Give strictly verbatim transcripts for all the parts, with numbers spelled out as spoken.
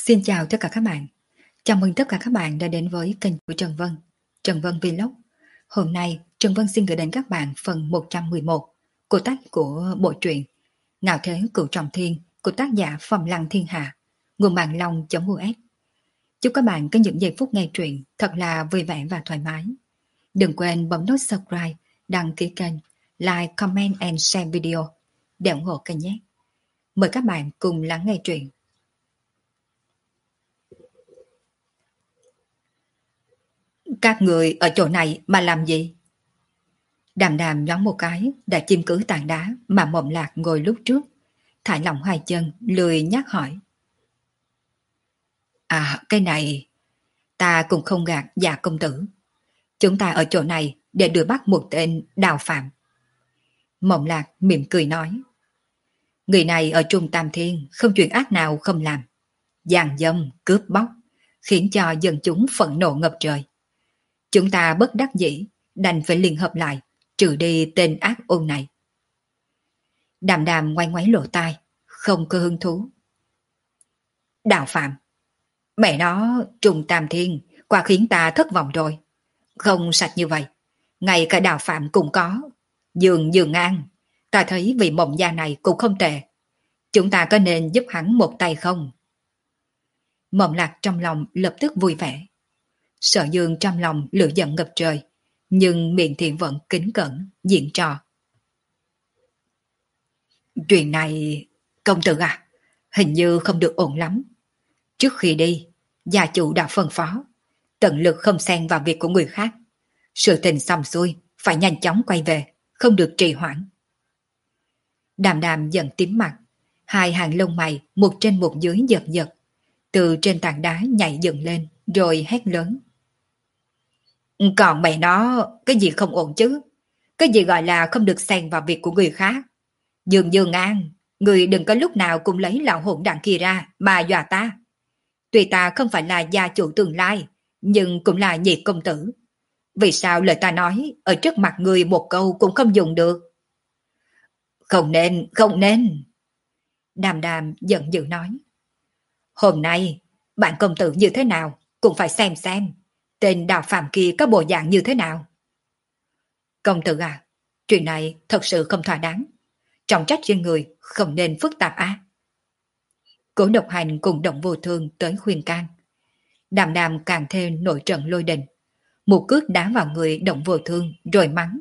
Xin chào tất cả các bạn. Chào mừng tất cả các bạn đã đến với kênh của Trần Vân, Trần Vân Vlog. Hôm nay, Trần Vân xin gửi đến các bạn phần một trăm mười một của tác của bộ truyện Ngạo Thế Cửu Trọng Thiên của tác giả Phẩm Lăng Thiên Hạ, nguồn mạng long.us. Chúc các bạn có những giây phút nghe truyện thật là vui vẻ và thoải mái. Đừng quên bấm nút subscribe, đăng ký kênh, like, comment and share video để ủng hộ kênh nhé. Mời các bạn cùng lắng nghe truyện. Các người ở chỗ này mà làm gì? Đàm đàm nhón một cái đã chim cứ tảng đá mà Mộng Lạc ngồi lúc trước, thả lỏng hai chân lười nhắc hỏi. À, cái này ta cũng không gạt dạ công tử. Chúng ta ở chỗ này để đuổi bắt một tên Đào Phạm. Mộng Lạc mỉm cười nói. Người này ở Trung Tam Thiên không chuyện ác nào không làm, giàn dâm cướp bóc khiến cho dân chúng phẫn nộ ngập trời. Chúng ta bất đắc dĩ đành phải liên hợp lại trừ đi tên ác ôn này. Đàm đàm ngoái ngoáy lỗ tai, không có hứng thú. Đào Phạm, mẹ nó, Trung Tam Thiên quả khiến ta thất vọng rồi. Không sạch như vậy, ngay cả Đào Phạm cũng có. Dương Dương An, ta thấy vị Mộng gia này cũng không tệ. Chúng ta có nên giúp hắn một tay không? Mộng Lạc trong lòng lập tức vui vẻ. Sở Dương trong lòng lửa giận ngập trời, nhưng miệng thì vẫn kính cẩn, diễn trò. Chuyện này, công tử à, hình như không được ổn lắm. Trước khi đi, gia chủ đã phân phó, tận lực không xen vào việc của người khác. Sự tình xong xuôi, phải nhanh chóng quay về, không được trì hoãn. Đàm đàm giận tím mặt, hai hàng lông mày một trên một dưới giật giật, từ trên tảng đá nhảy dựng lên, rồi hét lớn. Còn mẹ nó, cái gì không ổn chứ? Cái gì gọi là không được xen vào việc của người khác? Dương Dương An, người đừng có lúc nào cũng lấy lão hỗn đảng kia ra mà dọa ta. Tuy ta không phải là gia chủ tương lai, nhưng cũng là nhị công tử. Vì sao lời ta nói ở trước mặt người một câu cũng không dùng được? Không nên, không nên. Đàm đàm giận dữ nói. Hôm nay, bạn công tử như thế nào cũng phải xem xem. Tên Đào Phạm kia có bộ dạng như thế nào? Công tử à, chuyện này thật sự không thỏa đáng. Trọng trách riêng người không nên phức tạp á. Cố Độc Hành cùng Động Vô Thương tới khuyên can. Đàm đàm càng thêm nổi trận lôi đình. Một cước đá vào người Động Vô Thương rồi mắng.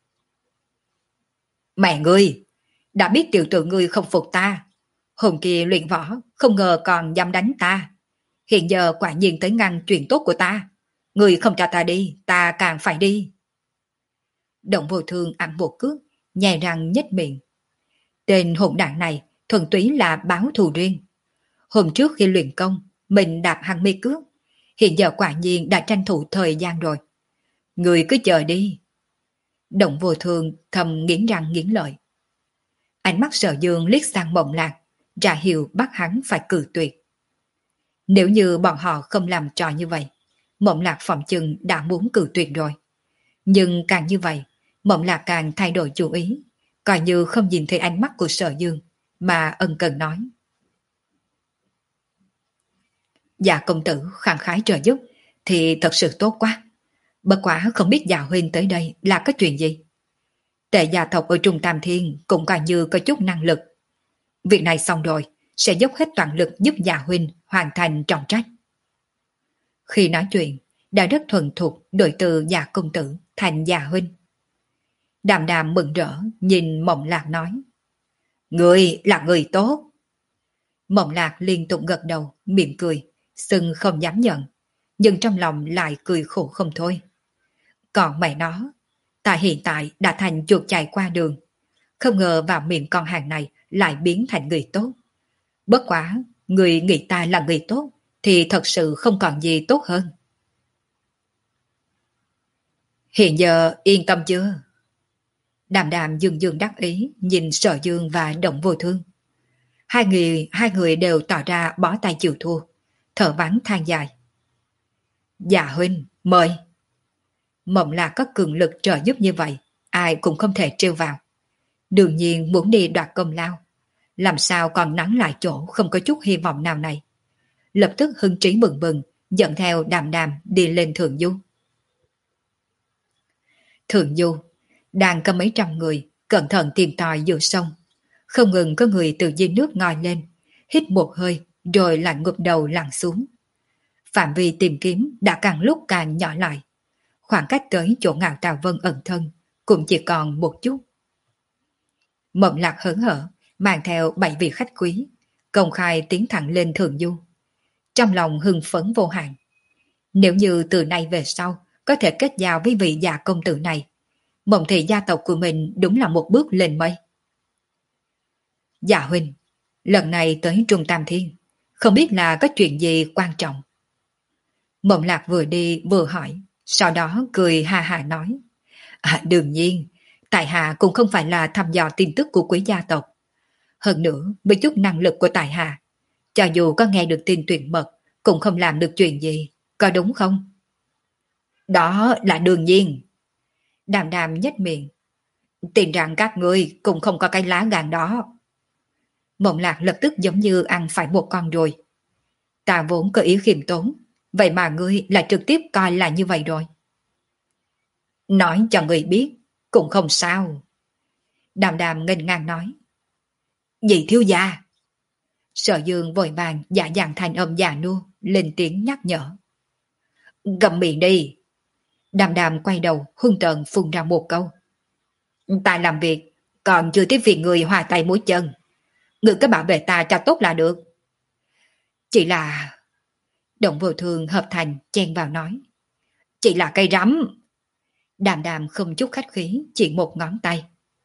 Mẹ ngươi, đã biết tiểu tử ngươi không phục ta. Hôm kia luyện võ không ngờ còn dám đánh ta. Hiện giờ quả nhiên tới ngăn chuyện tốt của ta. Người không cho ta đi, ta càng phải đi. Động Vô Thương ăn một cước, nhè răng nhếch miệng. Tên hỗn đảng này thuần túy là báo thù riêng. Hôm trước khi luyện công, mình đạp hắn mê cước. Hiện giờ quả nhiên đã tranh thủ thời gian rồi. Người cứ chờ đi. Động Vô Thương thầm nghiến răng nghiến lợi. Ánh mắt Sở Dương liếc sang Mộng Lạc, ra hiệu bắt hắn phải cự tuyệt. Nếu như bọn họ không làm trò như vậy, Mộng Lạc phỏng chừng đã muốn cự tuyệt rồi. Nhưng càng như vậy, Mộng Lạc càng thay đổi chủ ý, coi như không nhìn thấy ánh mắt của Sở Dương, mà ân cần nói. Dạ công tử khẳng khái trợ giúp, thì thật sự tốt quá. Bất quá không biết dạ huynh tới đây là có chuyện gì. Tệ gia tộc ở Trung Tam Thiên cũng coi như có chút năng lực. Việc này xong rồi, sẽ dốc hết toàn lực giúp dạ huynh hoàn thành trọng trách. Khi nói chuyện, đã rất thuần thục đổi từ dạ công tử thành dạ huynh. Đàm đàm mừng rỡ nhìn Mộng Lạc nói. Người là người tốt. Mộng Lạc liên tục gật đầu, mỉm cười, sưng không dám nhận, nhưng trong lòng lại cười khổ không thôi. Còn mẹ nó, ta hiện tại đã thành chuột chạy qua đường, không ngờ vào miệng con hàng này lại biến thành người tốt. Bất quá, người nghĩ ta là người tốt, thì thật sự không còn gì tốt hơn. Hiện giờ yên tâm chưa? Đàm đàm dương dương đắc ý nhìn Sở Dương và Động Vô Thương. Hai người, hai người đều tỏ ra bó tay chịu thua, thở vắng than dài. Dạ huynh, mời. Mộng Lạc có cường lực trợ giúp như vậy, ai cũng không thể trêu vào. Đương nhiên muốn đi đoạt công lao, làm sao còn nắng lại chỗ không có chút hy vọng nào này. lập tức hưng trí bừng bừng, dẫn theo Đàm Đàm đi lên thượng du. Thượng du, đang có mấy trăm người, cẩn thận tìm tòi giữa sông. Không ngừng có người từ dưới nước ngoi lên, hít một hơi, rồi lại ngụp đầu lặn xuống. Phạm vi tìm kiếm đã càng lúc càng nhỏ lại. Khoảng cách tới chỗ Ngạo Tào Vân ẩn thân cũng chỉ còn một chút. Mộng Lạc hớn hở, mang theo bảy vị khách quý, công khai tiến thẳng lên thượng du. Trong lòng hưng phấn vô hạn. Nếu như từ nay về sau có thể kết giao với vị già công tử này, Mộng thị gia tộc của mình đúng là một bước lên mây. Dạ huynh, lần này tới Trung Tam Thiên, không biết là có chuyện gì quan trọng. Mộng Lạc vừa đi vừa hỏi, sau đó cười ha ha nói. À, đương nhiên, tại hạ cũng không phải là thăm dò tin tức của quý gia tộc. Hơn nữa, với chút năng lực của tại hạ, cho dù có nghe được tin tuyệt mật, cũng không làm được chuyện gì, có đúng không? Đó là đương nhiên. Đàm Đàm nhếch miệng. Tin rằng các ngươi cũng không có cái lá gan đó. Mộng Lạc lập tức giống như ăn phải một con ruồi. Ta vốn có ý khiêm tốn, vậy mà ngươi lại trực tiếp coi là như vậy rồi. Nói cho người biết, cũng không sao. Đàm Đàm nghênh ngang nói. Dì thiếu gia. Sở Dương vội vàng giả dạng thành âm già nua, lên tiếng nhắc nhở. Gầm miệng đi. Đàm Đàm quay đầu hung tợn phun ra một câu. Ta làm việc, còn chưa tiếp việc người hòa tay mũi chân. Người cứ bảo vệ ta cho tốt là được. Chỉ là... Động Vô Thường hợp thành chen vào nói. Chỉ là cây rắm. Đàm Đàm không chút khách khí, chỉ một ngón tay.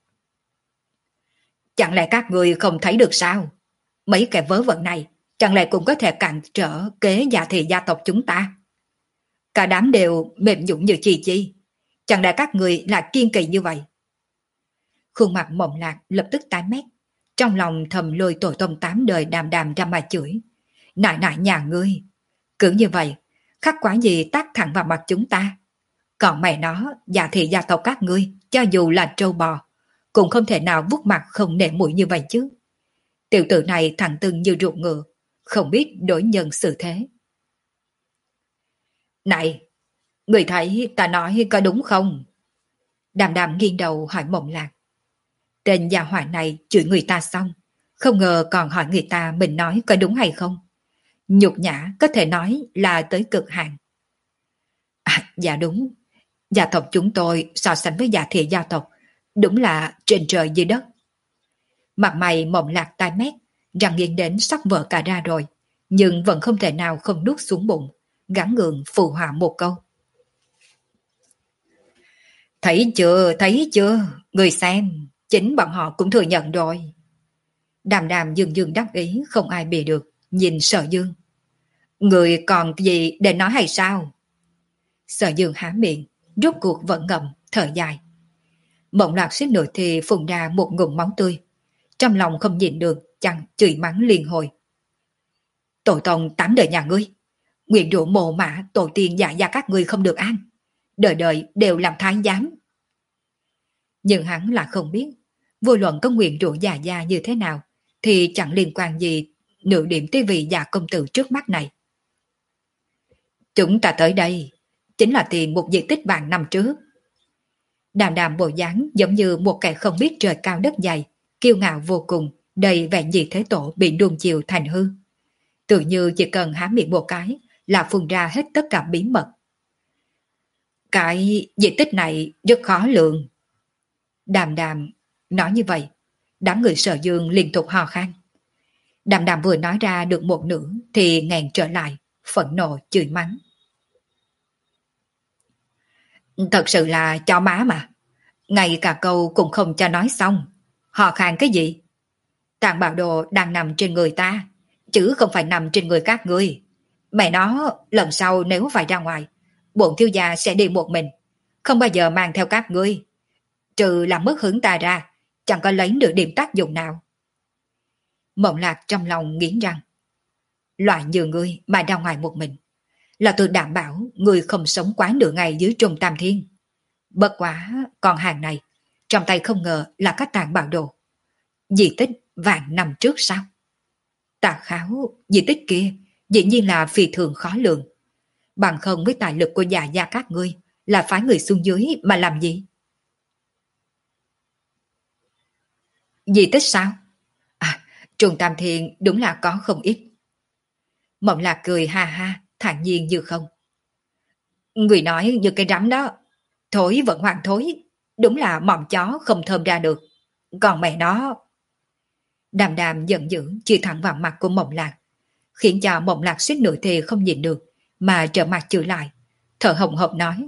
Chẳng lẽ các người không thấy được sao? Mấy kẻ vớ vẩn này, chẳng lẽ cũng có thể cản trở kế giả thị gia tộc chúng ta? Cả đám đều mềm nhũn như chi chi. Chẳng lẽ các người là kiên kỳ như vậy? Khuôn mặt Mộng Lạc lập tức tái mét. Trong lòng thầm lôi tổ tông tám đời Đàm Đàm ra mà chửi. Nại nại nhà ngươi. Cứ như vậy, khắc quả gì tác thẳng vào mặt chúng ta. Còn mẹ nó, giả thị gia tộc các ngươi, cho dù là trâu bò, cũng không thể nào vuốt mặt không nể mũi như vậy chứ. Tiểu tử này thẳng tưng như ruột ngựa, không biết đối nhân xử thế. Này, người thấy ta nói có đúng không? Đàm Đàm nghiêng đầu hỏi Mộng Lạc. Tên gia hỏa này chửi người ta xong, không ngờ còn hỏi người ta mình nói có đúng hay không. Nhục nhã có thể nói là tới cực hạn. À, dạ đúng, gia tộc chúng tôi so sánh với giả thị gia tộc, đúng là trên trời dưới đất. Mặt mày Mộng Lạc tai mét, răng nghiêng đến sắp vỡ cả ra rồi, nhưng vẫn không thể nào không nuốt xuống bụng, gắng gượng phụ họa một câu. Thấy chưa, thấy chưa, người xem, chính bọn họ cũng thừa nhận rồi. Đàm Đàm dường dường đắc ý, không ai bì được, nhìn Sở Dương. Người còn gì để nói hay sao? Sở Dương há miệng, rốt cuộc vẫn ngậm, thở dài. Mộng Lạc suýt nữa thì phun ra một ngụm máu tươi. Trong lòng không nhịn được, chăng chửi mắng liên hồi. Tổ tông tám đời nhà ngươi, nguyện rủa mồ mã tổ tiên dạ gia các ngươi không được an, đời đời đều làm thái giám. Nhưng hắn là không biết, vô luận có nguyện rủa dạ gia như thế nào, thì chẳng liên quan gì nửa điểm tới vị già công tử trước mắt này. Chúng ta tới đây, chính là tìm một diện tích vàng năm trước. Đàm Đàm bộ dáng giống như một kẻ không biết trời cao đất dày, kiêu ngạo vô cùng, đầy vẻ gì thế tổ bị nuông chiều thành hư. Tự như chỉ cần há miệng một cái là phun ra hết tất cả bí mật. Cái diện tích này rất khó lường. Đàm Đàm nói như vậy, đám người Sở Dương liên tục hò khan. Đàm Đàm vừa nói ra được một nửa thì ngàn trở lại, phẫn nộ chửi mắng. Thật sự là cho má mà. Ngay cả câu cũng không cho nói xong. Hò khan cái gì? Tàn bạo đồ đang nằm trên người ta, chứ không phải nằm trên người các ngươi. Mẹ nó, lần sau nếu phải ra ngoài, bổn thiếu gia sẽ đi một mình, không bao giờ mang theo các ngươi. Trừ làm mất hứng ta ra, chẳng có lấy được điểm tác dụng nào. Mộng Lạc trong lòng nghiến răng. Loại như ngươi mà ra ngoài một mình, là tôi đảm bảo ngươi không sống quá nửa ngày dưới Trung Tam Thiên. Bất quá, con hàng này, trong tay không ngờ là các tàn bạo đồ. Di tích vạn năm trước sao? Tà kháo, di tích kia, dĩ nhiên là phi thường khó lường. Bằng không với tài lực của già gia các ngươi là phái người xuống dưới mà làm gì? Di tích sao? À, Trùng Tam Thiên đúng là có không ít. Mộng Lạc cười ha ha, thản nhiên như không. Người nói như cái rắm đó, thối vẫn hoàng thối, đúng là mỏm chó không thơm ra được. Còn mẹ nó... Đàm đàm giận dữ chỉ thẳng vào mặt của Mộng Lạc, khiến cho Mộng Lạc suýt nửa thì không nhìn được, mà trở mặt chửi lại, thở hồng hộc nói.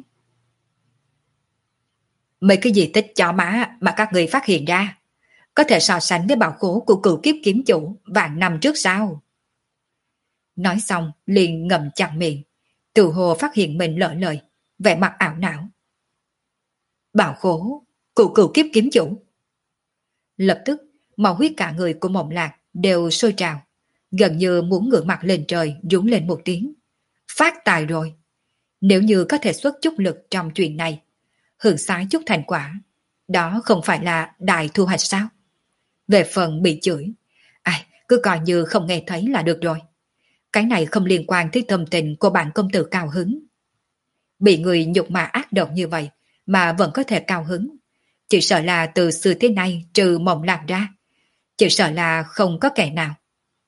Mấy cái gì tích chó má mà các người phát hiện ra, có thể so sánh với bảo khố của cựu kiếp kiếm chủ vạn năm trước sao? Nói xong liền ngậm chặt miệng, tự hồ phát hiện mình lỡ lời, vẻ mặt ảo não. Bảo khố, cựu cựu kiếp kiếm chủ. Lập tức, máu huyết cả người của Mộng Lạc đều sôi trào, gần như muốn ngửa mặt lên trời rúng lên một tiếng. Phát tài rồi! Nếu như có thể xuất chút lực trong chuyện này, hưởng xái chút thành quả, đó không phải là đại thu hoạch sao? Về phần bị chửi, ai, cứ coi như không nghe thấy là được rồi. Cái này không liên quan tới tâm tình của bạn công tử cao hứng. Bị người nhục mạ ác độc như vậy mà vẫn có thể cao hứng, chỉ sợ là từ xưa tới nay trừ Mộng Lạc ra, chỉ sợ là không có kẻ nào.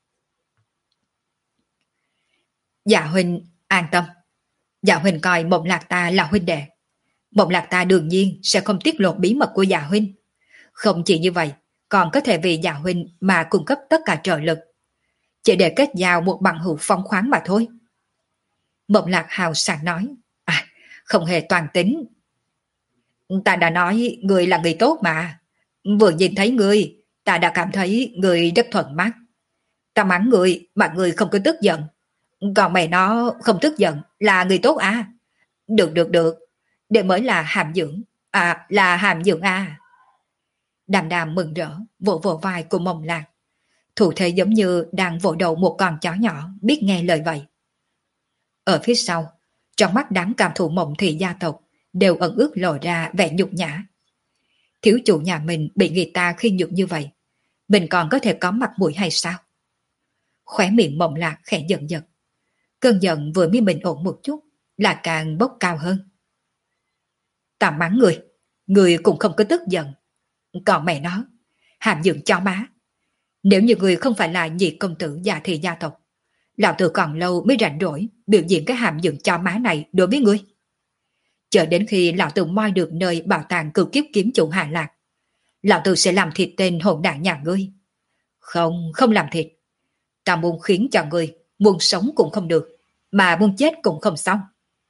Dạ huynh an tâm, dạ huynh coi Mộng Lạc ta là huynh đệ. Mộng Lạc ta đương nhiên sẽ không tiết lộ bí mật của dạ huynh. Không chỉ như vậy, còn có thể vì dạ huynh mà cung cấp tất cả trợ lực, chỉ để kết giao một bằng hữu phóng khoáng mà thôi. Mộng Lạc hào sảng nói. À, không hề toàn tính. Ta đã nói người là người tốt mà. Vừa nhìn thấy người, ta đã cảm thấy người rất thuận mắt. Ta mắng người mà người không có tức giận. Còn mày nó không tức giận là người tốt à? Được được được, để mới là hàm dưỡng. À, là hàm dưỡng à? Đàm đàm mừng rỡ, vỗ vỗ vai của Mộng Lạc. Thủ thế giống như đang vỗ đầu một con chó nhỏ biết nghe lời vậy. Ở phía sau, trong mắt đám cảm thủ Mộng thị gia tộc đều ẩn ước lộ ra vẻ nhục nhã. Thiếu chủ nhà mình bị người ta khi nhục như vậy, mình còn có thể có mặt mũi hay sao? Khóe miệng Mộng Lạc khẽ giận giật. Cơn giận vừa mới bình ổn một chút là càng bốc cao hơn. Ta mắng người, người cũng không có tức giận. Còn mẹ nó, hàm dưỡng chó má. Nếu như người không phải là nhị công tử già thị gia tộc, lão tử còn lâu mới rảnh rỗi biểu diễn cái hàm dưỡng chó má này đối với ngươi. Chờ đến khi lão tử moi được nơi bảo tàng cửu kiếp kiếm chủ Hà Lạc, lão tử sẽ làm thịt tên hồn đảng nhà ngươi. Không, không làm thịt. Ta muốn khiến cho ngươi muốn sống cũng không được, mà muốn chết cũng không xong.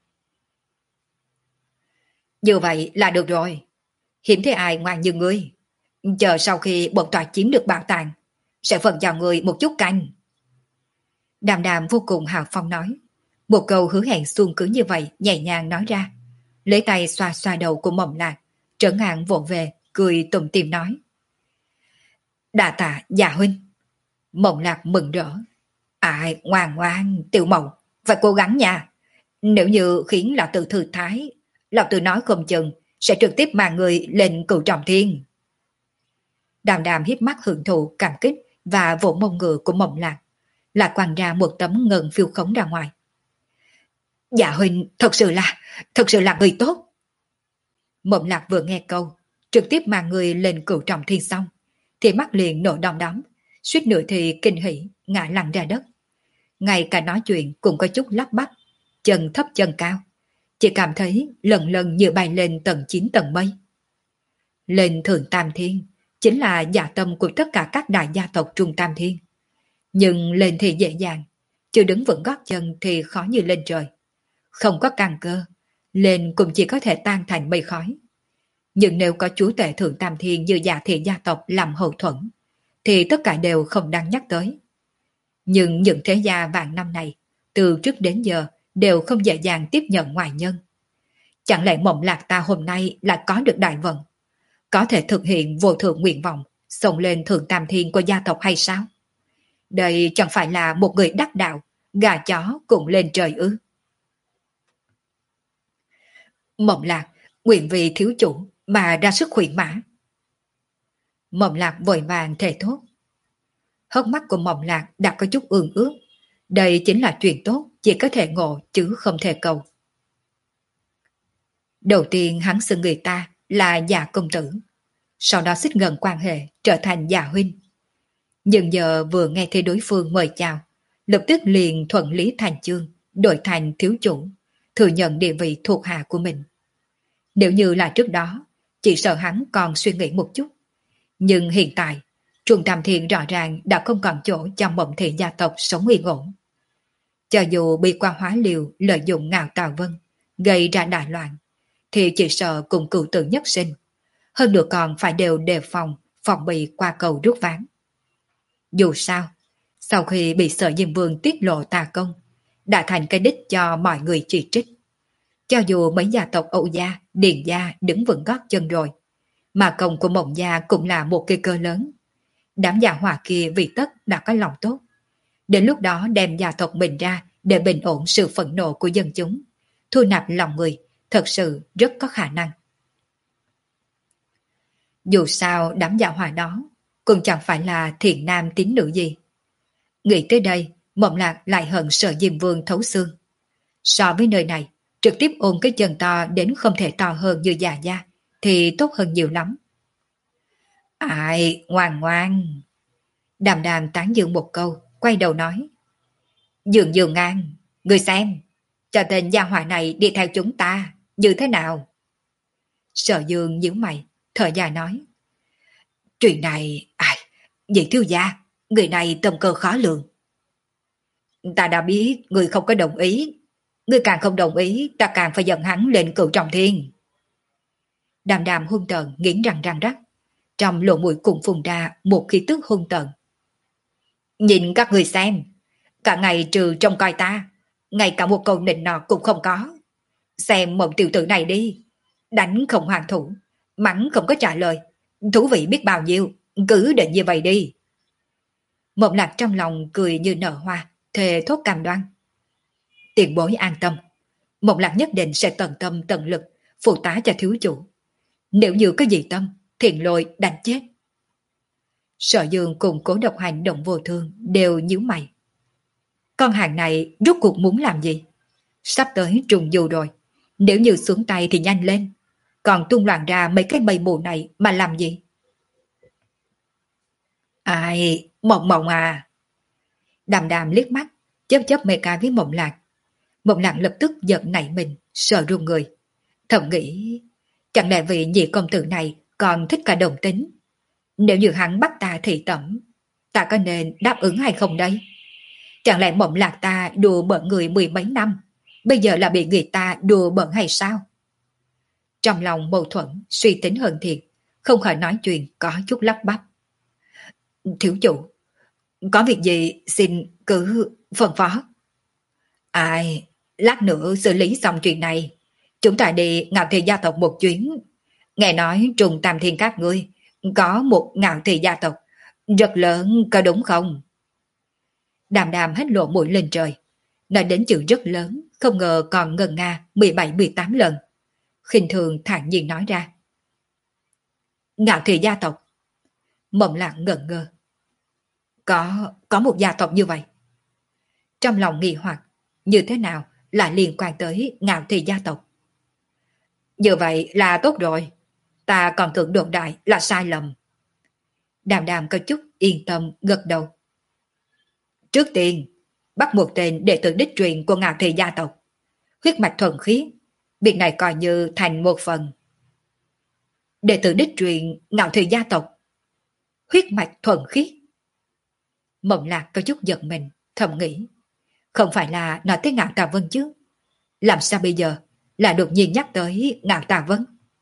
Như vậy là được rồi. Hiếm thấy ai ngoan như ngươi. Chờ sau khi bọn tòa chiếm được bảo tàng, sẽ phần cho ngươi một chút canh. Đàm đàm vô cùng hào phong nói. Một câu hứa hẹn xuông cứ như vậy nhẹ nhàng nói ra. Lấy tay xoa xoa đầu của Mộng Lạc, trấn an vỗ về, cười tủm tỉm nói. Đà tạ dạ huynh. Mộng Lạc mừng rỡ. Ai, ngoan ngoan, Tiểu Mộng, phải cố gắng nha. Nếu như khiến lão tử thư thái, lão tử nói không chừng sẽ trực tiếp mang người lên cửu trọng thiên. Đàm đàm hiếp mắt hưởng thụ cảm kích và vỗ mông ngựa của Mộng Lạc, là quăng ra một tấm ngân phiêu khống ra ngoài. Dạ huynh, thật sự là, thật sự là người tốt. Mộng Lạc vừa nghe câu, trực tiếp mang người lên cửu trọng thiên xong, thì mắt liền nổi đom đóm, suýt nữa thì kinh hỉ, ngã lăn ra đất. Ngay cả nói chuyện cũng có chút lắp bắp, chân thấp chân cao, chỉ cảm thấy lần lần như bay lên tầng chín tầng mây. Lên thượng tam thiên, chính là dạ tâm của tất cả các đại gia tộc trung tam thiên. Nhưng lên thì dễ dàng, chưa đứng vững gót chân thì khó như lên trời. Không có căn cơ, lên cũng chỉ có thể tan thành mây khói. Nhưng nếu có chúa tể thượng tam thiên như dạ thị gia tộc làm hậu thuẫn, thì tất cả đều không đáng nhắc tới. Nhưng những thế gia vạn năm này, từ trước đến giờ, đều không dễ dàng tiếp nhận ngoại nhân. Chẳng lẽ Mộng Lạc ta hôm nay lại có được đại vận, có thể thực hiện vô thượng nguyện vọng, xông lên thượng tam thiên của gia tộc hay sao? Đây chẳng phải là một người đắc đạo, gà chó cùng lên trời ư? Mộng Lạc, nguyện vì thiếu chủ mà ra sức khuyển mã. Mộng Lạc vội vàng thề thốt. Hốc mắt của Mộng Lạc đã có chút ương ướt, Đây chính là chuyện tốt, chỉ có thể ngộ chứ không thể cầu. Đầu tiên hắn xưng người ta là già công tử, sau đó xích gần quan hệ trở thành già huynh. Nhưng giờ vừa nghe thấy đối phương mời chào, lập tức liền thuận lý thành chương, đổi thành thiếu chủ, thừa nhận địa vị thuộc hạ của mình. Nếu như là trước đó, chỉ sợ hắn còn suy nghĩ một chút. Nhưng hiện tại, Trung Tam Thiên rõ ràng đã không còn chỗ cho Mộng Thị gia tộc sống yên ổn. Cho dù bị qua hóa liều lợi dụng Ngạo Tào Vân, gây ra đại loạn, thì chỉ sợ cùng cựu tử nhất sinh. Hơn nữa còn phải đều đề phòng, phòng bị qua cầu rút ván. Dù sao, sau khi bị Sở Diêm Vương tiết lộ tà công, đã thành cái đích cho mọi người chỉ trích. Cho dù mấy gia tộc Âu gia, Điền gia đứng vững gót chân rồi, mà công của Mộng gia cũng là một cây cơ lớn. Đám gia hỏa kia vì tất đã có lòng tốt. Đến lúc đó đem gia tộc mình ra để bình ổn sự phẫn nộ của dân chúng, thu nạp lòng người, thật sự rất có khả năng. Dù sao đám gia hỏa đó cũng chẳng phải là thiện nam tín nữ gì. Nghĩ tới đây, Mộng Lạc lại hận Sở Diêm Vương thấu xương. So với nơi này, trực tiếp ôm cái chân to đến không thể to hơn như già gia, thì tốt hơn nhiều lắm. Ai, ngoan ngoan. Đàm đàm tán dương một câu, quay đầu nói. Dường dường ngang, người xem, cho tên gia hỏa này đi theo chúng ta, như thế nào? Sở Dương nhíu mày, thở dài nói. Chuyện này, ai, vậy thiếu gia, người này tâm cơ khó lường. Ta đã biết người không có đồng ý, người càng không đồng ý, ta càng phải dẫn hắn lên cửu trọng thiên. Đàm đàm hung tợn nghiến răng răng rắc, trong lỗ mũi cùng phun ra một khí tức hung tợn. Nhìn các người xem, cả ngày trừ trông coi ta, ngay cả một câu nịnh nọt cũng không có. Xem Mộng tiểu tử này đi, đánh không hoàn thủ, mắng không có trả lời, thú vị biết bao nhiêu, cứ định như vậy đi. Mộng Lạc trong lòng cười như nở hoa, thề thốt cam đoan. Tiền bối an tâm, Mộng Lạc nhất định sẽ tận tâm tận lực phụ tá cho thiếu chủ. Nếu như có gì tâm, thiện lôi đánh chết. Sở Dương cùng Cố Độc Hành Động Vô Thương đều nhíu mày. Con hàng này rốt cuộc muốn làm gì? Sắp tới trùng du rồi, nếu như xuống tay thì nhanh lên, còn tung loạn ra mấy cái mây mù này mà làm gì? Ai, Mộng Mộng à. Đàm đàm liếc mắt, chớp chớp mê ca với Mộng Lạc. Mộng Lạc lập tức giận nảy mình, sợ run người. Thầm nghĩ, chẳng lẽ vị nhị công tử này còn thích cả đồng tính? Nếu như hắn bắt ta thị tẩm, ta có nên đáp ứng hay không đây? Chẳng lẽ Mộng Lạc ta đùa bỡn người mười mấy năm, bây giờ là bị người ta đùa bỡn hay sao? Trong lòng mâu thuẫn, suy tính hơn thiệt, không khỏi nói chuyện có chút lắp bắp. Thiếu chủ, có việc gì xin cứ phân phó. Ai, lát nữa xử lý xong chuyện này, chúng ta đi Ngạo Thị gia tộc một chuyến. Nghe nói Trùng Tam Thiên các ngươi có một Ngạo Thị gia tộc rất lớn, có đúng không? Đàm đàm hết lộ mũi lên trời, nói đến chữ rất lớn, không ngờ còn ngần nga mười bảy mười tám lần. Khinh thường thản nhiên nói ra. Ngạo Thị gia tộc. Mộng Lạc ngẩn ngơ. Có, có một gia tộc như vậy. Trong lòng nghi hoặc, như thế nào lại liên quan tới Ngạo Thị gia tộc? Như vậy là tốt rồi, ta còn tưởng đồn đại là sai lầm. Đàm đàm có chút yên tâm gật đầu. Trước tiên, bắt một tên đệ tử đích truyền của Ngạo Thị gia tộc, huyết mạch thuần khiết, việc này coi như thành một phần. Đệ tử đích truyền Ngạo Thị gia tộc, huyết mạch thuần khiết. Mộng Lạc có chút giận mình, thầm nghĩ, không phải là nói tới Ngạo Tà Vân chứ? Làm sao bây giờ là đột nhiên nhắc tới Ngạo Tà Vân?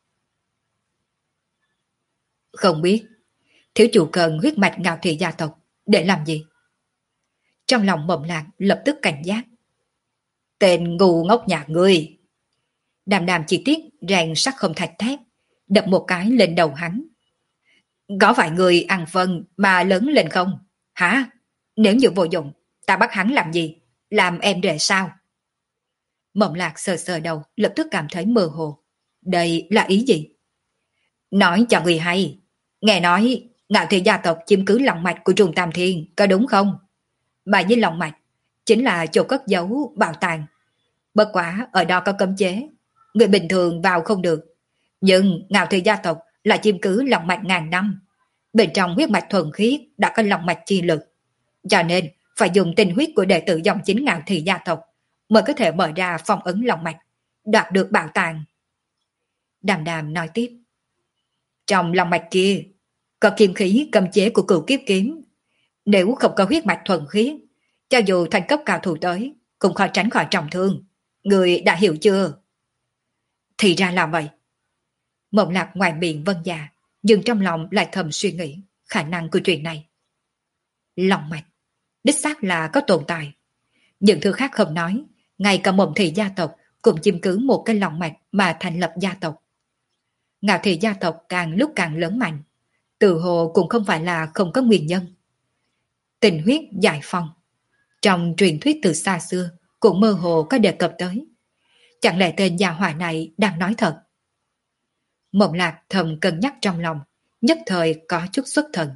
Không biết, thiếu chủ cần huyết mạch Ngạo Thị gia tộc để làm gì? Trong lòng Mộng Lạc lập tức cảnh giác. Tên ngu ngốc nhà ngươi! Đàm đàm chi tiết rèn sắc không thạch thép, đập một cái lên đầu hắn. Có phải người ăn phân mà lớn lên không? Hả? Nếu như vô dụng, ta bắt hắn làm gì? Làm em rể sao? Mộng Lạc sờ sờ đầu, lập tức cảm thấy mơ hồ. Đây là ý gì? Nói cho người hay. Nghe nói Ngạo Thị gia tộc chiếm cứ lòng mạch của Trùng Tam Thiên, có đúng không? Mà với lòng mạch, chính là chỗ cất giấu bảo tàng. Bất quả ở đó có cấm chế, người bình thường vào không được. Nhưng Ngạo Thị gia tộc là chiếm cứ lòng mạch ngàn năm. Bên trong huyết mạch thuần khiết đã có lòng mạch chi lực. Cho nên phải dùng tinh huyết của đệ tử dòng chính Ngạo Thị gia tộc mới có thể mở ra phong ấn lòng mạch, đoạt được bảo tàng. Đàm Đàm nói tiếp. Trong lòng mạch kia có kim khí cấm chế của cửu kiếp kiếm. Nếu không có huyết mạch thuần khiết, cho dù thành cấp cao thủ tới cũng khó tránh khỏi trọng thương. Người đã hiểu chưa? Thì ra là vậy. Mộng Lạc ngoài miệng vâng dạ, nhưng trong lòng lại thầm suy nghĩ khả năng của chuyện này. Lòng mạch đích xác là có tồn tại. Những thứ khác không nói, ngay cả Mộng Thị gia tộc cũng chiếm cứ một cái lòng mạch mà thành lập gia tộc. Ngạo Thị gia tộc càng lúc càng lớn mạnh, tự hồ cũng không phải là không có nguyên nhân. Tình huyết giải phong, trong truyền thuyết từ xa xưa cũng mơ hồ có đề cập tới. Chẳng lẽ tên gia hỏa này đang nói thật? Mộng Lạc thầm cân nhắc trong lòng, nhất thời có chút xuất thần.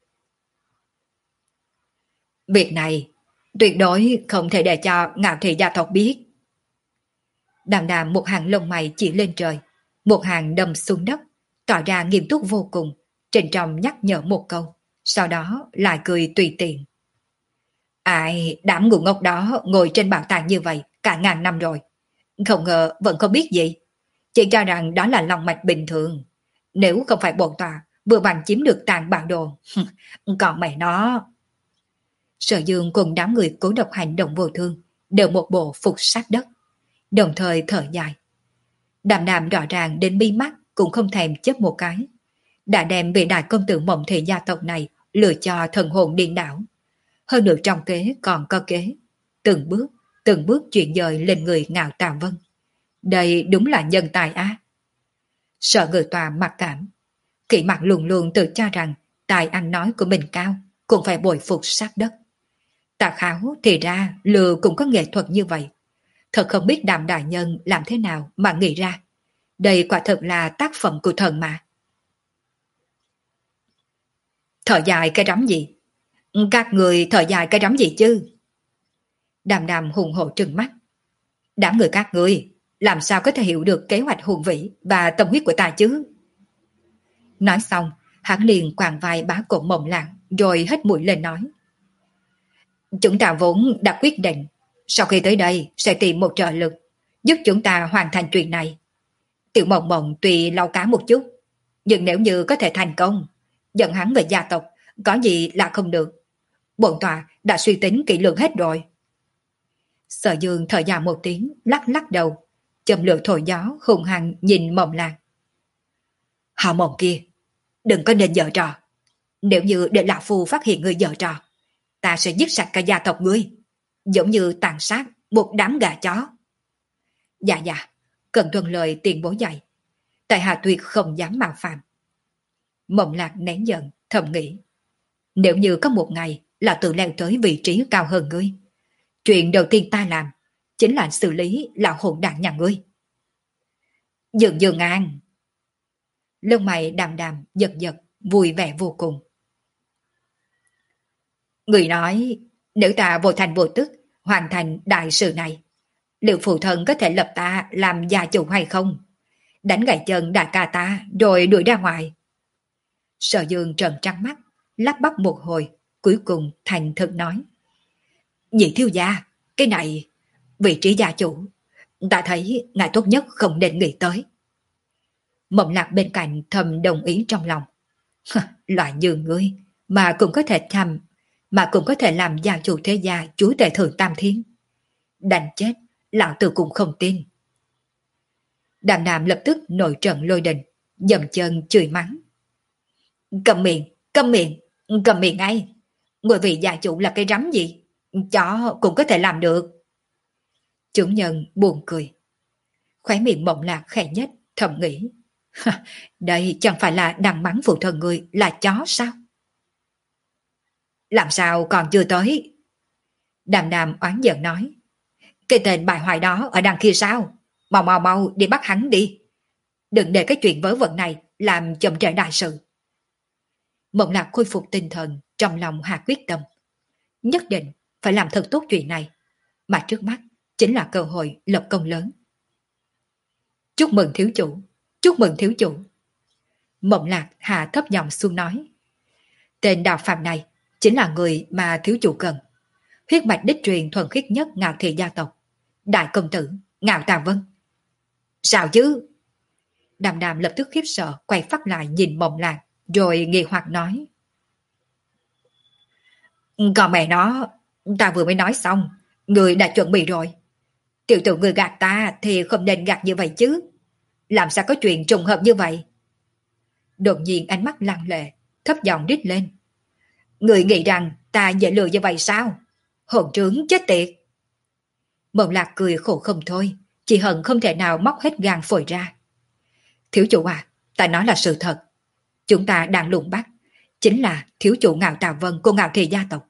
Việc này tuyệt đối không thể để cho Ngạo Thị gia tộc biết. Đàm Đàm một hàng lông mày chỉ lên trời, một hàng đâm xuống đất, tỏ ra nghiêm túc vô cùng, trên trong nhắc nhở một câu, sau đó lại cười tùy tiện. Ai đám ngu ngốc đó ngồi trên bảo tàng như vậy cả ngàn năm rồi, không ngờ vẫn không biết gì, chỉ cho rằng đó là lòng mạch bình thường. Nếu không phải bổn tòa vừa bằng chiếm được tàng bản đồ, còn mẹ nó. Sở Dương cùng đám người cố độc hành động vô thương đều một bộ phục sát đất, đồng thời thở dài. Đàm Đàm rõ ràng đến mi mắt cũng không thèm chớp một cái, đã đem vị đại công tử Mộng Thị gia tộc này lừa cho thần hồn điên đảo. Hơn nữa trong kế còn có kế, từng bước từng bước chuyển dời lên người Ngạo Tà Vân. Đây đúng là nhân tài á. Sợ người tòa mặc cảm, Kỷ Mặc luôn luôn tự cho rằng tài ăn nói của mình cao, cũng phải bồi phục sát đất. Tà Kháo thì ra lừa cũng có nghệ thuật như vậy. Thật không biết Đàm đại nhân làm thế nào mà nghĩ ra. Đây quả thật là tác phẩm của thần mà. Thở dài cái rắm gì? Các người thở dài cái rắm gì chứ? Đàm Đàm hùng hổ trừng mắt. Đám người các người làm sao có thể hiểu được kế hoạch hùng vĩ và tâm huyết của ta chứ? Nói xong, hắn liền quàng vai bá cổ Mộng Lạc rồi hết mũi lên nói. Chúng ta vốn đã quyết định sau khi tới đây sẽ tìm một trợ lực giúp chúng ta hoàn thành chuyện này. Tiểu Mộng Mộng tuy lau cá một chút, nhưng nếu như có thể thành công dẫn hắn về gia tộc, có gì là không được. Bổn tòa đã suy tính kỹ lưỡng hết rồi. Sở Dương thở dài một tiếng, lắc lắc đầu, châm lửa thổi gió hùng hăng nhìn Mộng Lạc. Họ Mộng kia, đừng có nên giở trò. Nếu như để lão phu phát hiện người giở trò, ta sẽ giết sạch cả gia tộc ngươi, giống như tàn sát một đám gà chó. Dạ dạ, cần tuân lời tiền bối dạy, tại hạ tuyệt không dám mạo phạm. Mộng Lạc nén giận, thầm nghĩ. Nếu như có một ngày là tự leo tới vị trí cao hơn ngươi, chuyện đầu tiên ta làm chính là xử lý lão hỗn đản nhà ngươi. Dường dường an. Lông mày Đàm Đàm giật giật, vui vẻ vô cùng. Người nói, nếu ta vô thành vô tức hoàn thành đại sự này, liệu phụ thân có thể lập ta làm gia chủ hay không? Đánh gãy chân đại ca ta rồi đuổi ra ngoài. Sở Dương trợn trắng mắt, lắp bắp một hồi, cuối cùng thành thực nói. Nhị thiếu gia, cái này, vị trí gia chủ, ta thấy ngài tốt nhất không nên nghĩ tới. Mộng Lạc bên cạnh thầm đồng ý trong lòng. Loại như ngươi mà cũng có thể tham, mà cũng có thể làm gia chủ thế gia chúa tể thượng tam thiên. Đành chết, lão tử cũng không tin. Đàm Đàm lập tức nổi trận lôi đình, dầm chân chửi mắng. Cầm miệng, cầm miệng, cầm miệng ngay. Người vị gia chủ là cái rắm gì? Chó cũng có thể làm được. Chủ nhân buồn cười. Khóe miệng Mộng Lạc khẽ nhất, thầm nghĩ. Đây chẳng phải là đang mắng phụ thân người là chó sao? Làm sao còn chưa tới? Đàm Đàm oán giận nói. Cái tên bại hoại đó ở đằng kia sao? Mau mau mau đi bắt hắn đi. Đừng để cái chuyện vớ vẩn này làm chậm trễ đại sự. Mộng Lạc khôi phục tinh thần, trong lòng hạ quyết tâm. Nhất định phải làm thật tốt chuyện này, mà trước mắt chính là cơ hội lập công lớn. Chúc mừng thiếu chủ, chúc mừng thiếu chủ. Mộng Lạc hạ thấp giọng xuống nói. Tên đạo phạm này chính là người mà thiếu chủ cần. Huyết mạch đích truyền thuần khiết nhất Ngạo Thị gia tộc. Đại công tử, Ngạo Tà Vân. Sao chứ? Đàm Đàm lập tức khiếp sợ quay phát lại nhìn Mộng Lạc rồi nghi hoặc nói. Còn mẹ nó, ta vừa mới nói xong, người đã chuẩn bị rồi. Tiểu tử người gạt ta thì không nên gạt như vậy chứ. Làm sao có chuyện trùng hợp như vậy? Đột nhiên ánh mắt lăng lệ, thấp giọng rít lên. Người nghĩ rằng ta dễ lừa như vậy sao? Hồn trướng chết tiệt. Mộng Lạc cười khổ không thôi, chỉ hận không thể nào móc hết gan phổi ra. Thiếu chủ à, ta nói là sự thật. Chúng ta đang lùng bắt, chính là thiếu chủ Ngạo Tà Vân của Ngạo Thị gia tộc.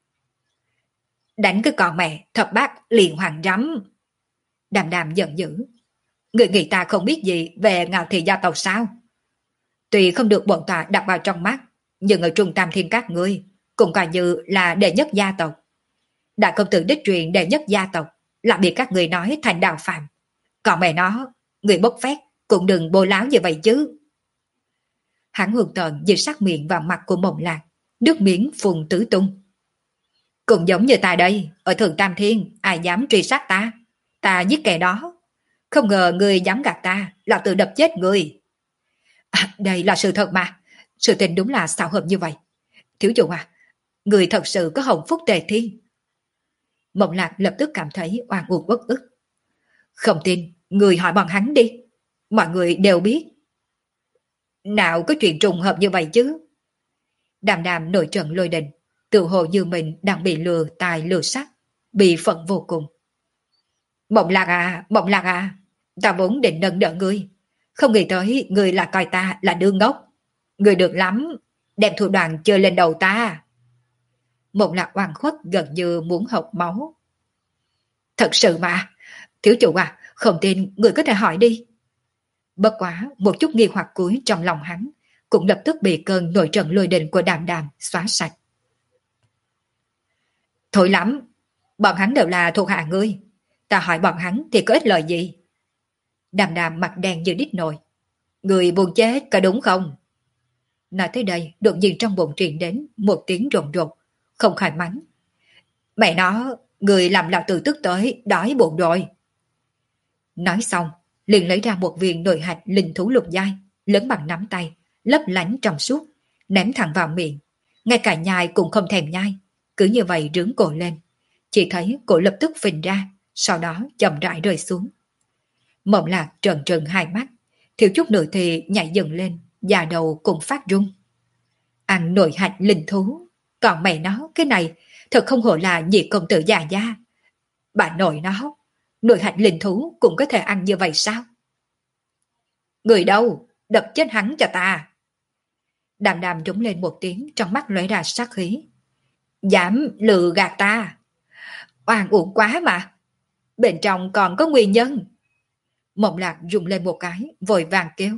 Đánh cái con mẹ, thập bát liền hoàng rắm. Đàm Đàm giận dữ. Người nghĩ ta không biết gì về Ngạo Thị gia tộc sao? Tuy không được bọn ta đặt vào trong mắt, nhưng ở trung tam thiên các ngươi cũng coi như là đệ nhất gia tộc. Đại công tử đích truyền đệ nhất gia tộc lại bị các người nói thành đạo phạm. Còn mẹ nó, người bốc phét cũng đừng bôi láo như vậy chứ. Hắn hùng tợn dịch sát miệng vào mặt của Mộng Lạc, nước miếng phun tứ tung. Cũng giống như ta đây, ở Thượng Tam Thiên, ai dám truy sát ta? Ta giết kẻ đó. Không ngờ người dám gạt ta, là tự đập chết người. À, đây là sự thật mà. Sự tình đúng là xảo hợp như vậy. Thiếu chủ à, người thật sự có hồng phúc tề thiên. Mộng Lạc lập tức cảm thấy oan uổng uất ức. Không tin, người hỏi bọn hắn đi. Mọi người đều biết. Nào có chuyện trùng hợp như vậy chứ? Đàm Đàm nổi trận lôi đình, tự hồ như mình đang bị lừa tài lừa sắc, bị phận vô cùng. Mộng Lạc à, Mộng Lạc à, ta vốn định nâng đỡ ngươi, không nghĩ tới ngươi là coi ta là đứa ngốc. Ngươi được lắm, đem thủ đoạn chơi lên đầu ta. Mộng Lạc oan khuất gần như muốn hộc máu. Thật sự mà, thiếu chủ à, không tin người có thể hỏi đi. Bất quá một chút nghi hoặc cuối trong lòng hắn cũng lập tức bị cơn nổi trận lôi đình của Đàm Đàm xóa sạch. Thôi lắm, bọn hắn đều là thuộc hạ ngươi, ta hỏi bọn hắn thì có ích lợi gì? Đàm Đàm mặt đen như đít nồi. Người buồn chết có đúng không? Nói tới đây đột nhiên trong bụng truyền đến một tiếng rồn rột, không khỏi mắng. Mẹ nó, người làm lão tử tức tới, đói bụng rồi. Nói xong, liền lấy ra một viên nội hạch linh thú lục giai, lớn bằng nắm tay, lấp lánh trong suốt, ném thẳng vào miệng. Ngay cả nhai cũng không thèm nhai, cứ như vậy rướng cổ lên. Chỉ thấy cổ lập tức phình ra, sau đó chậm rãi rơi xuống. Mộng Lạc trợn trừng hai mắt, thiếu chút nữa thì nhảy dần lên, da đầu cũng phát run. Ăn nội hạch linh thú, còn mẹ nó cái này thật không hổ là nhị công tử già gia. Bà nội nó, nội hạch linh thú cũng có thể ăn như vậy sao? Người đâu, đập chết hắn cho ta. Đàm Đàm rống lên một tiếng, trong mắt lóe ra sát khí. Dám lừa gạt ta, oan uổng quá mà, bên trong còn có nguyên nhân. Mộng Lạc rung lên một cái, vội vàng kêu.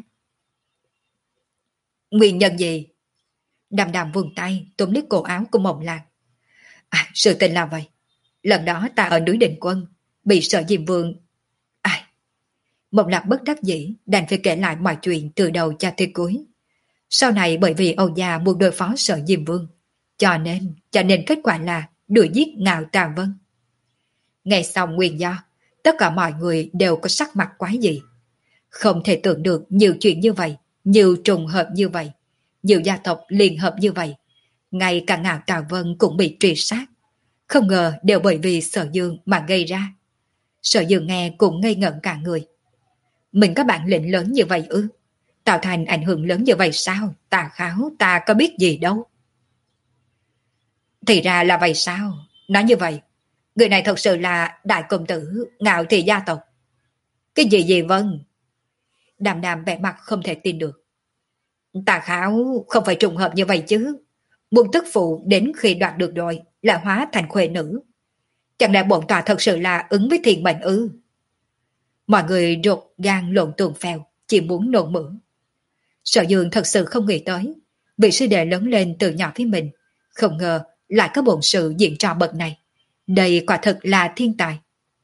Nguyên nhân gì? Đàm Đàm vươn tay túm lấy cổ áo của Mộng Lạc. À, sự tình là vậy. Lần đó ta ở núi Định Quân, bị Sở Diêm Vương. Ai? Mộng Lạc bất đắc dĩ, đành phải kể lại mọi chuyện từ đầu cho tới cuối. Sau này bởi vì Âu Gia muốn đối phó Sở Diêm Vương, cho nên, cho nên kết quả là đuổi giết Ngạo Tà Vân. Nghe xong nguyên do, tất cả mọi người đều có sắc mặt quái dị. Không thể tưởng được nhiều chuyện như vậy, nhiều trùng hợp như vậy, nhiều gia tộc liên hợp như vậy. Ngay cả Ngạo Tà Vân cũng bị truy sát. Không ngờ đều bởi vì Sở Dương mà gây ra. Sở Dương nghe cũng ngây ngẩn cả người. Mình có bản lĩnh lớn như vậy ư? Tạo thành ảnh hưởng lớn như vậy sao? Tà Kháo ta có biết gì đâu. Thì ra là vậy sao? Nói như vậy, người này thật sự là đại công tử Ngạo Thị gia tộc. Cái gì gì vâng? Đàm Đàm vẻ mặt không thể tin được. Tà Kháo không phải trùng hợp như vậy chứ. Buông tức phụ đến khi đoạt được rồi là hóa thành khuê nữ. Chẳng lẽ bọn tòa thật sự là ứng với thiên mệnh ư? Mọi người rụt gan lộn tuồng phèo, chỉ muốn nôn mửa. Sở Dương thật sự không nghĩ tới, vị sư đệ lớn lên từ nhỏ với mình, không ngờ lại có bổn sự diễn trò bậc này. Đây quả thực là thiên tài.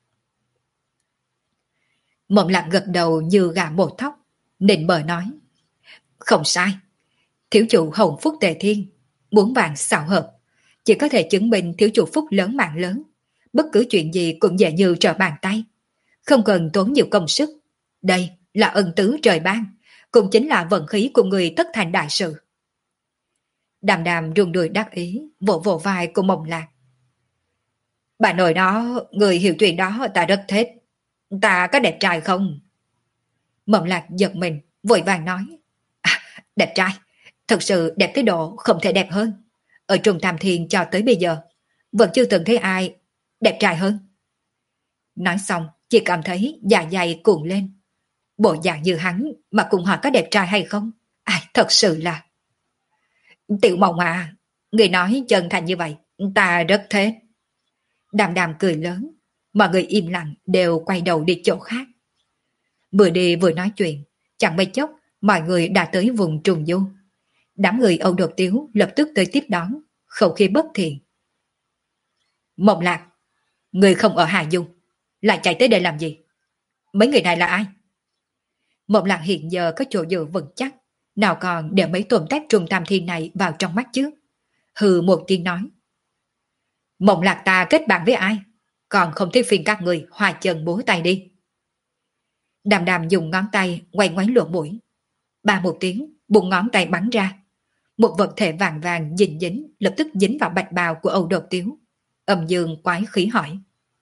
Mộng Lạc gật đầu như gà mổ thóc, nịnh bờ nói. Không sai, thiếu chủ hồng phúc tề thiên, muốn vàng xảo hợp, chỉ có thể chứng minh thiếu chủ phúc lớn mạng lớn, bất cứ chuyện gì cũng dễ như trở bàn tay, không cần tốn nhiều công sức. Đây là ân tứ trời ban, cũng chính là vận khí của người tất thành đại sự. Đàm Đàm rung đùi đắc ý, vỗ vỗ vai của Mộng Lạc. Bà nội đó, người hiểu chuyện đó ta rất thích. Ta có đẹp trai không? Mộng Lạc giật mình, vội vàng nói. À, đẹp trai, thật sự đẹp tới độ không thể đẹp hơn. Ở Trung Tam Thiên cho tới bây giờ, vẫn chưa từng thấy ai đẹp trai hơn. Nói xong, chỉ cảm thấy dạ dày cuộn lên. Bộ dạng như hắn mà cùng hỏi có đẹp trai hay không? Ai, thật sự là... Tiểu Mộng à, người nói chân thành như vậy, ta rất thế. Đàm Đàm cười lớn, mọi người im lặng đều quay đầu đi chỗ khác. Vừa đi vừa nói chuyện, chẳng mấy chốc mọi người đã tới vùng trùng du. Đám người Âu Đột Tiếu lập tức tới tiếp đón, khẩu khí bất thiện. Mộng Lạc, người không ở Hà Dung, lại chạy tới đây làm gì? Mấy người này là ai? Mộng Lạc hiện giờ có chỗ dựa vững chắc, nào còn để mấy tôm tép Trung Tam Thiên này vào trong mắt chứ? Hừ một tiếng nói. Mộng Lạc ta kết bạn với ai? Còn không thấy phiền các người hòa chân búa tay đi. Đàm Đàm dùng ngón tay quay ngoáy lỗ mũi. Ba một tiếng, bụng ngón tay bắn ra. Một vật thể vàng vàng dính dính lập tức dính vào bạch bào của Âu Đột Tiếu. Âm dương quái khí hỏi.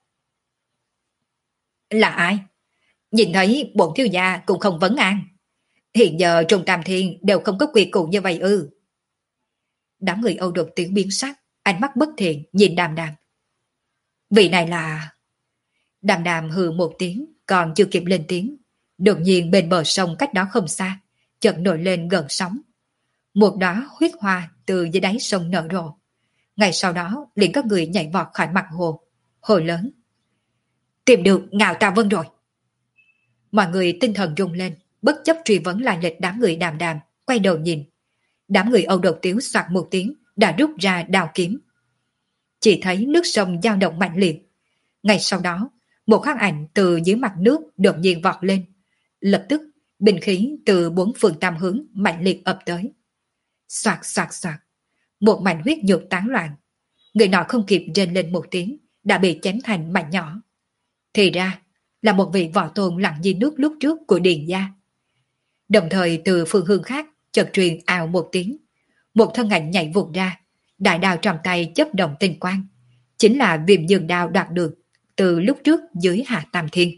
Là ai? Nhìn thấy bổn thiếu gia cũng không vấn an. Hiện giờ Trung Tam Thiên đều không có quy củ như vậy ư? Đám người Âu Đột Tiếu biến sắc, ánh mắt bất thiện nhìn Đàm Đàm. Vị này là... Đàm Đàm hừ một tiếng, còn chưa kịp lên tiếng. Đột nhiên bên bờ sông cách đó không xa, chợt nổi lên gần sóng. Một đóa huyết hoa từ dưới đáy sông nở rộ. Ngay sau đó liền có người nhảy vọt khỏi mặt hồ, hồ lớn. Tìm được Ngạo Tà Vân rồi. Mọi người tinh thần rung lên, bất chấp truy vấn lại lịch đám người Đàm Đàm, quay đầu nhìn. Đám người Âu Đột Tiếu soạt một tiếng đã rút ra đao kiếm. Chỉ thấy nước sông dao động mạnh liệt. Ngay sau đó, một khắc ảnh từ dưới mặt nước đột nhiên vọt lên. Lập tức, binh khí từ bốn phương tam hướng mạnh liệt ập tới. Soạt soạt soạt, một mảnh huyết nhục tán loạn. Người nọ không kịp rên lên một tiếng, đã bị chém thành mảnh nhỏ. Thì ra, là một vị võ tôn lặng dưới nước lúc trước của Điền gia. Đồng thời từ phương hướng khác, chợt truyền ào một tiếng. Một thân ảnh nhảy vụt ra, đại đao trong tay chớp động tinh quang. Chính là Viêm Dương đao đoạt được từ lúc trước dưới Hạ Tam Thiên.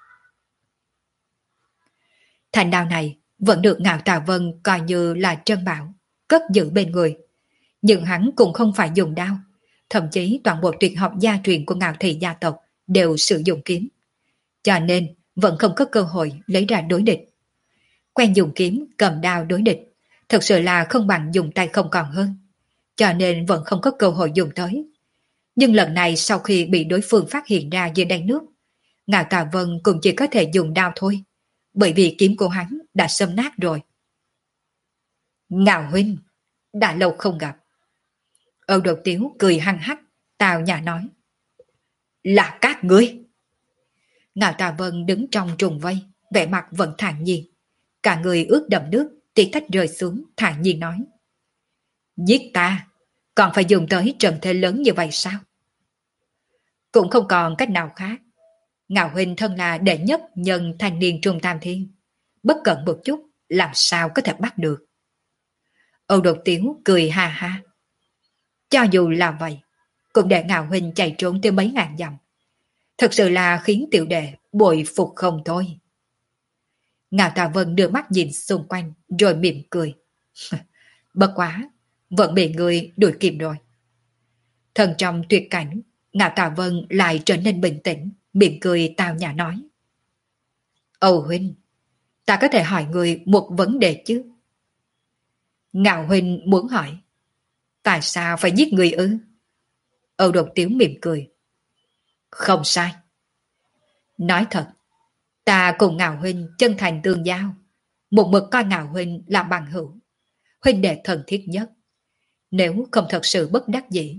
Thanh đao này vẫn được Ngạo Tà Vân coi như là trân bảo, cất giữ bên người. Nhưng hắn cũng không phải dùng đao. Thậm chí toàn bộ tuyệt học gia truyền của Ngạo Thị gia tộc đều sử dụng kiếm. Cho nên vẫn không có cơ hội lấy ra đối địch. Quen dùng kiếm cầm đao đối địch, thật sự là không bằng dùng tay không còn hơn. Cho nên vẫn không có cơ hội dùng tới. Nhưng lần này sau khi bị đối phương phát hiện ra dưới đáy nước, Ngạo Tà Vân cũng chỉ có thể dùng đao thôi, bởi vì kiếm của hắn đã xâm nát rồi. Ngạo huynh, đã lâu không gặp. Âu Đột Tiếu cười hăng hắc, tào nhã nói. Là các ngươi. Ngạo Tà Vân đứng trong trùng vây, vẻ mặt vẫn thản nhiên. Cả người ướt đẫm nước, tí tách rơi xuống, thản nhiên nói. Giết ta, còn phải dùng tới trận thế lớn như vậy sao? Cũng không còn cách nào khác. Ngạo huynh thân là đệ nhất nhân thanh niên Trung Tam Thiên. Bất cẩn một chút, làm sao có thể bắt được. Âu Đột Tiếu cười ha ha. Cho dù là vậy, cũng để Ngạo huynh chạy trốn tới mấy ngàn dặm. Thật sự là khiến tiểu đệ bội phục không thôi. Ngạo Tà Vân đưa mắt nhìn xung quanh rồi mỉm cười. Bất quá, vẫn bị người đuổi kịp rồi. Thần trong tuyệt cảnh, Ngạo Tà Vân lại trở nên bình tĩnh, mỉm cười tao nhã nói. Âu huynh, ta có thể hỏi người một vấn đề chứ? Ngạo huynh muốn hỏi. Tại sao phải giết người ư? Âu Đột Tiếu mỉm cười. Không sai. Nói thật, ta cùng Ngạo huynh chân thành tương giao, một mực coi Ngạo huynh là bằng hữu, huynh đệ thân thiết nhất. Nếu không thật sự bất đắc dĩ,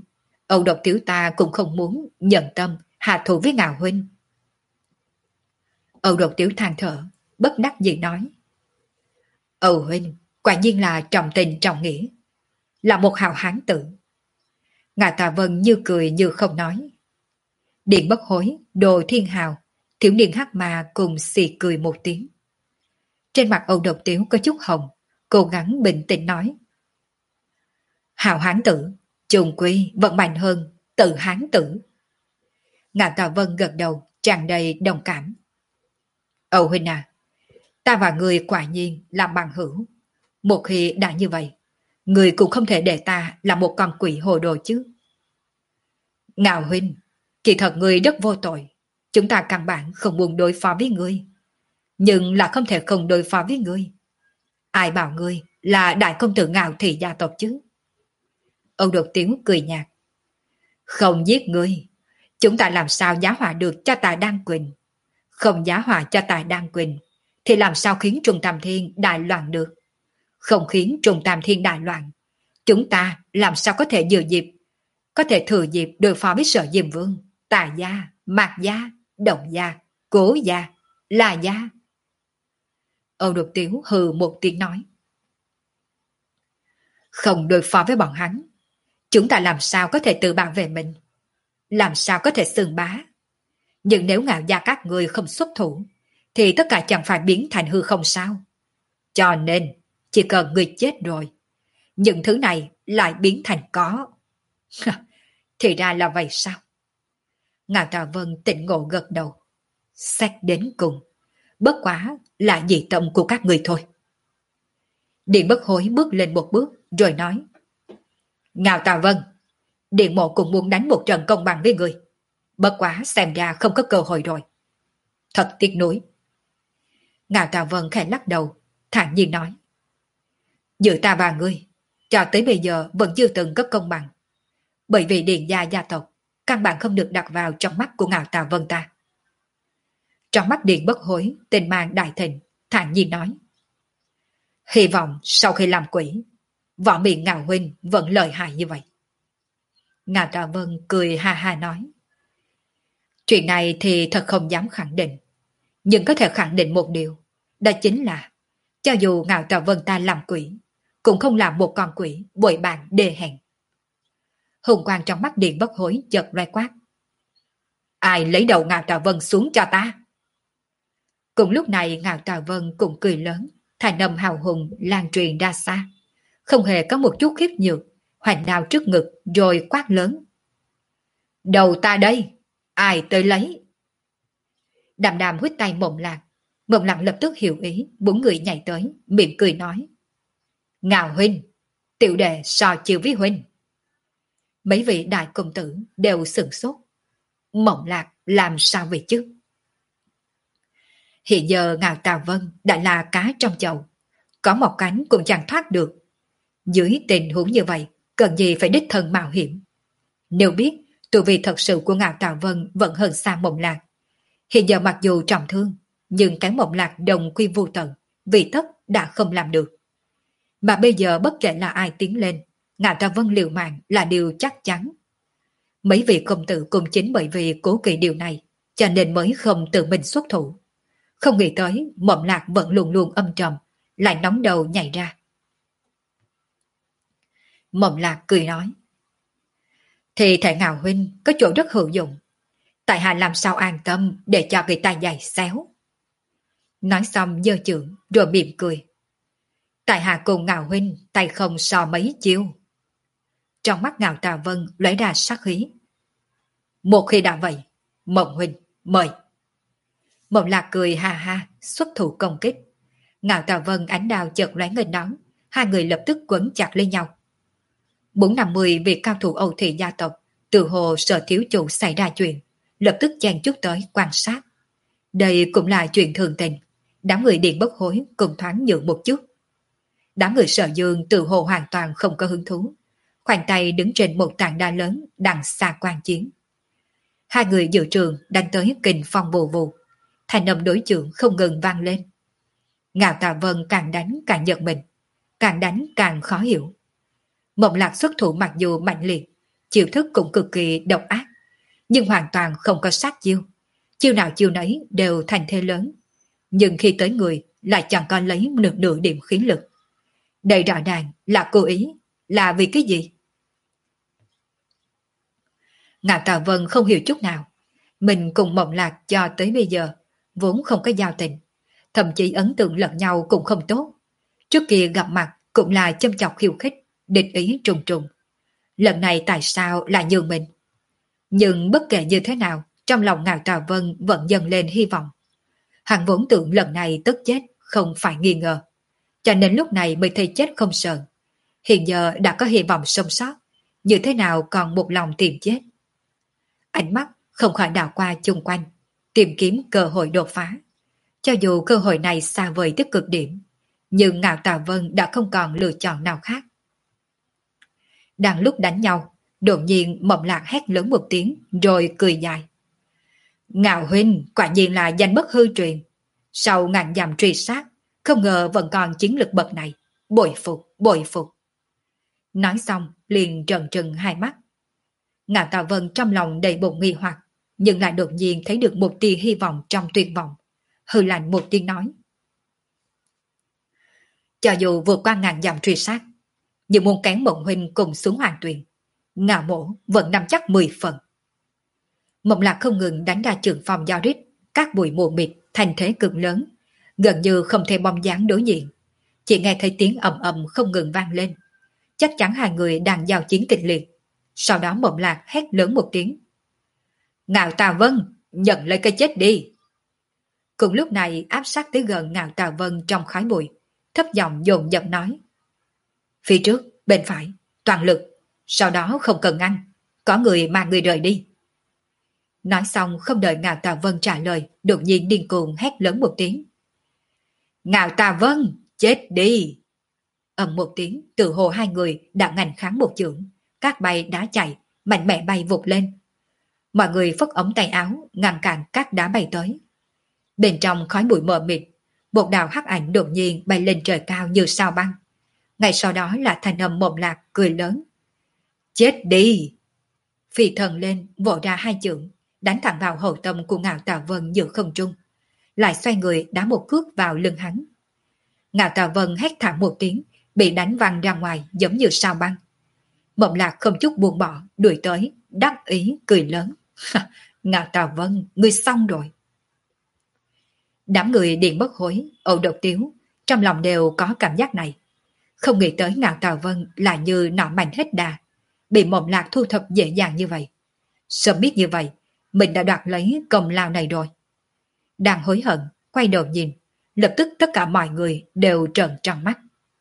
Âu độc tiểu ta cũng không muốn nhận tâm hạ thủ với Ngạo huynh. Âu độc tiểu than thở, bất đắc dĩ nói. Âu huynh, quả nhiên là trọng tình trọng nghĩa, là một hào hán tử. Ngạ Tà Vân như cười như không nói. Điện Bất Hối, Đồ Thiên Hào, thiếu niên hắc ma cùng xì cười một tiếng. Trên mặt Âu độc tiểu có chút hồng, cố gắng bình tĩnh nói. Hào hán tử, trùng quy vẫn mạnh hơn tự hán tử. Ngạ Tà Vân gật đầu, tràn đầy đồng cảm. Âu huynh à, ta và người quả nhiên là bằng hữu. Một khi đã như vậy, người cũng không thể để ta là một con quỷ hồ đồ chứ. Ngạo huynh, kỳ thật người rất vô tội. Chúng ta căn bản không muốn đối phó với ngươi. Nhưng là không thể không đối phó với ngươi. Ai bảo ngươi là đại công tử Ngạo thị gia tộc chứ? Âu đột tiếng cười nhạt. Không giết ngươi, chúng ta làm sao giá họa được cho Tài Đan Quỳnh? Không giá họa cho Tài Đan Quỳnh, thì làm sao khiến Trung Tam Thiên đại loạn được? Không khiến Trung Tam Thiên đại loạn, chúng ta làm sao có thể dự dịp, có thể thừa dịp đối phó với Sở Diêm Vương, Tà gia, Mạc gia, Động gia, Cố gia, La gia? Âu đột tiếu hừ một tiếng nói. Không đối phó với bọn hắn, chúng ta làm sao có thể tự bảo vệ mình? Làm sao có thể xưng bá? Nhưng nếu Ngạo gia các người không xuất thủ, thì tất cả chẳng phải biến thành hư không sao? Cho nên, chỉ cần người chết rồi, những thứ này lại biến thành có. Thì ra là vậy sao? Ngạo Tà Vân tỉnh ngộ gật đầu. Xét đến cùng, bất quá là dị tâm của các người thôi. Điện Bất Hối bước lên một bước rồi nói. Ngạo Tà Vân, Điện mộ cũng muốn đánh một trận công bằng với người. Bất quá xem ra không có cơ hội rồi. Thật tiếc nuối. Ngạo Tà Vân khẽ lắc đầu, thản nhiên nói. Giữa ta và ngươi, cho tới bây giờ vẫn chưa từng có công bằng. Bởi vì Điện gia gia tộc căn bản không được đặt vào trong mắt của Ngạo Tà Vân ta. Trong mắt Điện Bất Hối, tình mang đại thịnh, thản nhiên nói. Hy vọng sau khi làm quỷ, võ miệng Ngạo huynh vẫn lợi hại như vậy. Ngạo Tà Vân cười ha ha nói. Chuyện này thì thật không dám khẳng định. Nhưng có thể khẳng định một điều. Đó chính là, cho dù Ngạo Tà Vân ta làm quỷ, cũng không làm một con quỷ bội bạc đê hèn. Hùng quang trong mắt Điện Bất Hối chợt loe quát. Ai lấy đầu Ngạo Tà Vân xuống cho ta? Cùng lúc này Ngạo Tà Vân cũng cười lớn, thành âm hào hùng lan truyền ra xa. Không hề có một chút khiếp nhược, hoành đao trước ngực rồi quát lớn. Đầu ta đây, ai tới lấy? Đàm đàm huyết tay Mộng Lạc. Mộng Lạc lập tức hiểu ý, bốn người nhảy tới, mỉm cười nói. Ngạo huynh, tiểu đệ so chiều với huynh. Mấy vị đại công tử đều sửng sốt. Mộng Lạc làm sao vậy chứ? Hiện giờ Ngạo Tà Vân đã là cá trong chậu, có một cánh cũng chẳng thoát được. Dưới tình huống như vậy, cần gì phải đích thân mạo hiểm? Nếu biết tu vi thật sự của Ngạo Tà Vân vẫn hơn xa Mộng Lạc, hiện giờ mặc dù trọng thương, nhưng cái Mộng Lạc đồng quy vô tận, vì tất đã không làm được. Mà bây giờ bất kể là ai tiến lên, Ngạo Tà Vân liều mạng là điều chắc chắn. Mấy vị công tử cũng chính bởi vì cố kỵ điều này, cho nên mới không tự mình xuất thủ. Không nghĩ tới Mộng Lạc vẫn luôn luôn âm trầm, lại nóng đầu nhảy ra. Mộng Lạc cười nói. Thì thể Ngạo huynh có chỗ rất hữu dụng. Tại hạ làm sao an tâm để cho người ta giày xéo. Nói xong giơ chưởng rồi mỉm cười. Tại hạ cùng Ngạo huynh tay không so mấy chiêu. Trong mắt Ngạo Tà Vân lóe ra sắc khí. Một khi đã vậy, Mộng huynh mời. Mộng Lạc cười ha ha, xuất thủ công kích. Ngạo Tà Vân ánh đao chợt lóe nghênh đón, hai người lập tức quấn chặt lên nhau. Bốn năm mươi vị cao thủ Âu thị gia tộc, từ hồ sợ thiếu chủ xảy ra chuyện, lập tức chen chúc tới quan sát. Đây cũng là chuyện thường tình, đám người Điện Bất Hối cùng thoáng nhượng một chút. Đám người Sở Dương từ hồ hoàn toàn không có hứng thú, khoanh tay đứng trên một tảng đá lớn đằng xa quan chiến. Hai người dự trường đánh tới kình phong vù vù, thành âm đối chưởng không ngừng vang lên. Ngạo Tà Vân càng đánh càng giận mình, càng đánh càng khó hiểu. Mộng Lạc xuất thủ mặc dù mạnh liệt, chiêu thức cũng cực kỳ độc ác, nhưng hoàn toàn không có sát chiêu. Chiêu nào chiêu nấy đều thành thế lớn, nhưng khi tới người lại chẳng có lấy nửa nửa điểm khí lực. Đây rõ ràng là cố ý, là vì cái gì? Ngạo Tà Vân không hiểu chút nào. Mình cùng Mộng Lạc cho tới bây giờ vốn không có giao tình, thậm chí ấn tượng lẫn nhau cũng không tốt. Trước kia gặp mặt cũng là châm chọc khiêu khích, địch ý trùng trùng. Lần này tại sao lại nhường mình? Nhưng bất kể như thế nào, trong lòng Ngạo Tà Vân vẫn dần lên hy vọng. Hắn vốn tưởng lần này tức chết, không phải nghi ngờ. Cho nên lúc này mới thấy chết không sợ. Hiện giờ đã có hy vọng sống sót, như thế nào còn một lòng tìm chết. Ánh mắt không khỏi đảo qua chung quanh, tìm kiếm cơ hội đột phá. Cho dù cơ hội này xa vời tới cực điểm, nhưng Ngạo Tà Vân đã không còn lựa chọn nào khác. Đang lúc đánh nhau, đột nhiên Mộng Lạc hét lớn một tiếng rồi cười dài. Ngạo huynh quả nhiên là danh bất hư truyền. Sau ngàn dặm truy sát, không ngờ vẫn còn chiến lực bậc này. Bội phục, bội phục. Nói xong liền trợn trừng hai mắt. Ngạo Tà Vân trong lòng đầy bụng nghi hoặc, nhưng lại đột nhiên thấy được một tia hy vọng trong tuyệt vọng. Hừ lạnh một tiếng nói. Cho dù vượt qua ngàn dặm truy sát, nhưng muốn kén Mộng huynh cùng xuống hoàng tuyền, Ngạo mổ vẫn nắm chắc mười phần. Mộng Lạc không ngừng đánh ra trường phòng giao rít, các bụi mù mịt thành thế cực lớn, gần như không thể bom dáng đối diện. Chỉ nghe thấy tiếng ầm ầm không ngừng vang lên. Chắc chắn hai người đang giao chiến kịch liệt. Sau đó Mộng Lạc hét lớn một tiếng. Ngạo Tà Vân, nhận lấy cái chết đi. Cùng lúc này áp sát tới gần Ngạo Tà Vân trong khói bụi, thấp giọng dồn dập nói. Phía trước, bên phải, toàn lực, sau đó không cần ngăn, có người mang người rời đi. Nói xong không đợi Ngạo Tà Vân trả lời, đột nhiên điên cuồng hét lớn một tiếng. Ngạo Tà Vân, chết đi! Ầm một tiếng, tự hồ hai người đã ngành kháng một chưởng, các bay đá chạy, mạnh mẽ bay vụt lên. Mọi người phất ống tay áo, ngăn cản các đá bay tới. Bên trong khói bụi mờ mịt, một đạo hắc ảnh đột nhiên bay lên trời cao như sao băng. Ngay sau đó là thanh âm Mộng Lạc cười lớn. Chết đi! Phi thần lên, vỗ ra hai chưởng, đánh thẳng vào hậu tâm của Ngạo Tà Vân giữa không trung, lại xoay người đá một cước vào lưng hắn. Ngạo Tà Vân hét thảm một tiếng, bị đánh văng ra ngoài giống như sao băng. Mộng Lạc không chút buông bỏ, đuổi tới, đắc ý cười lớn. Ngạo Tà Vân, ngươi xong rồi. Đám người Điện Bất Hối, Âu Độc Tiếu, trong lòng đều có cảm giác này. Không nghĩ tới Ngạo Tà Vân là như nọ mạnh hết đà, bị Mộng Lạc thu thập dễ dàng như vậy. Sớm biết như vậy, mình đã đoạt lấy công lao này rồi. Đang hối hận, quay đầu nhìn, lập tức tất cả mọi người đều trợn tròn mắt.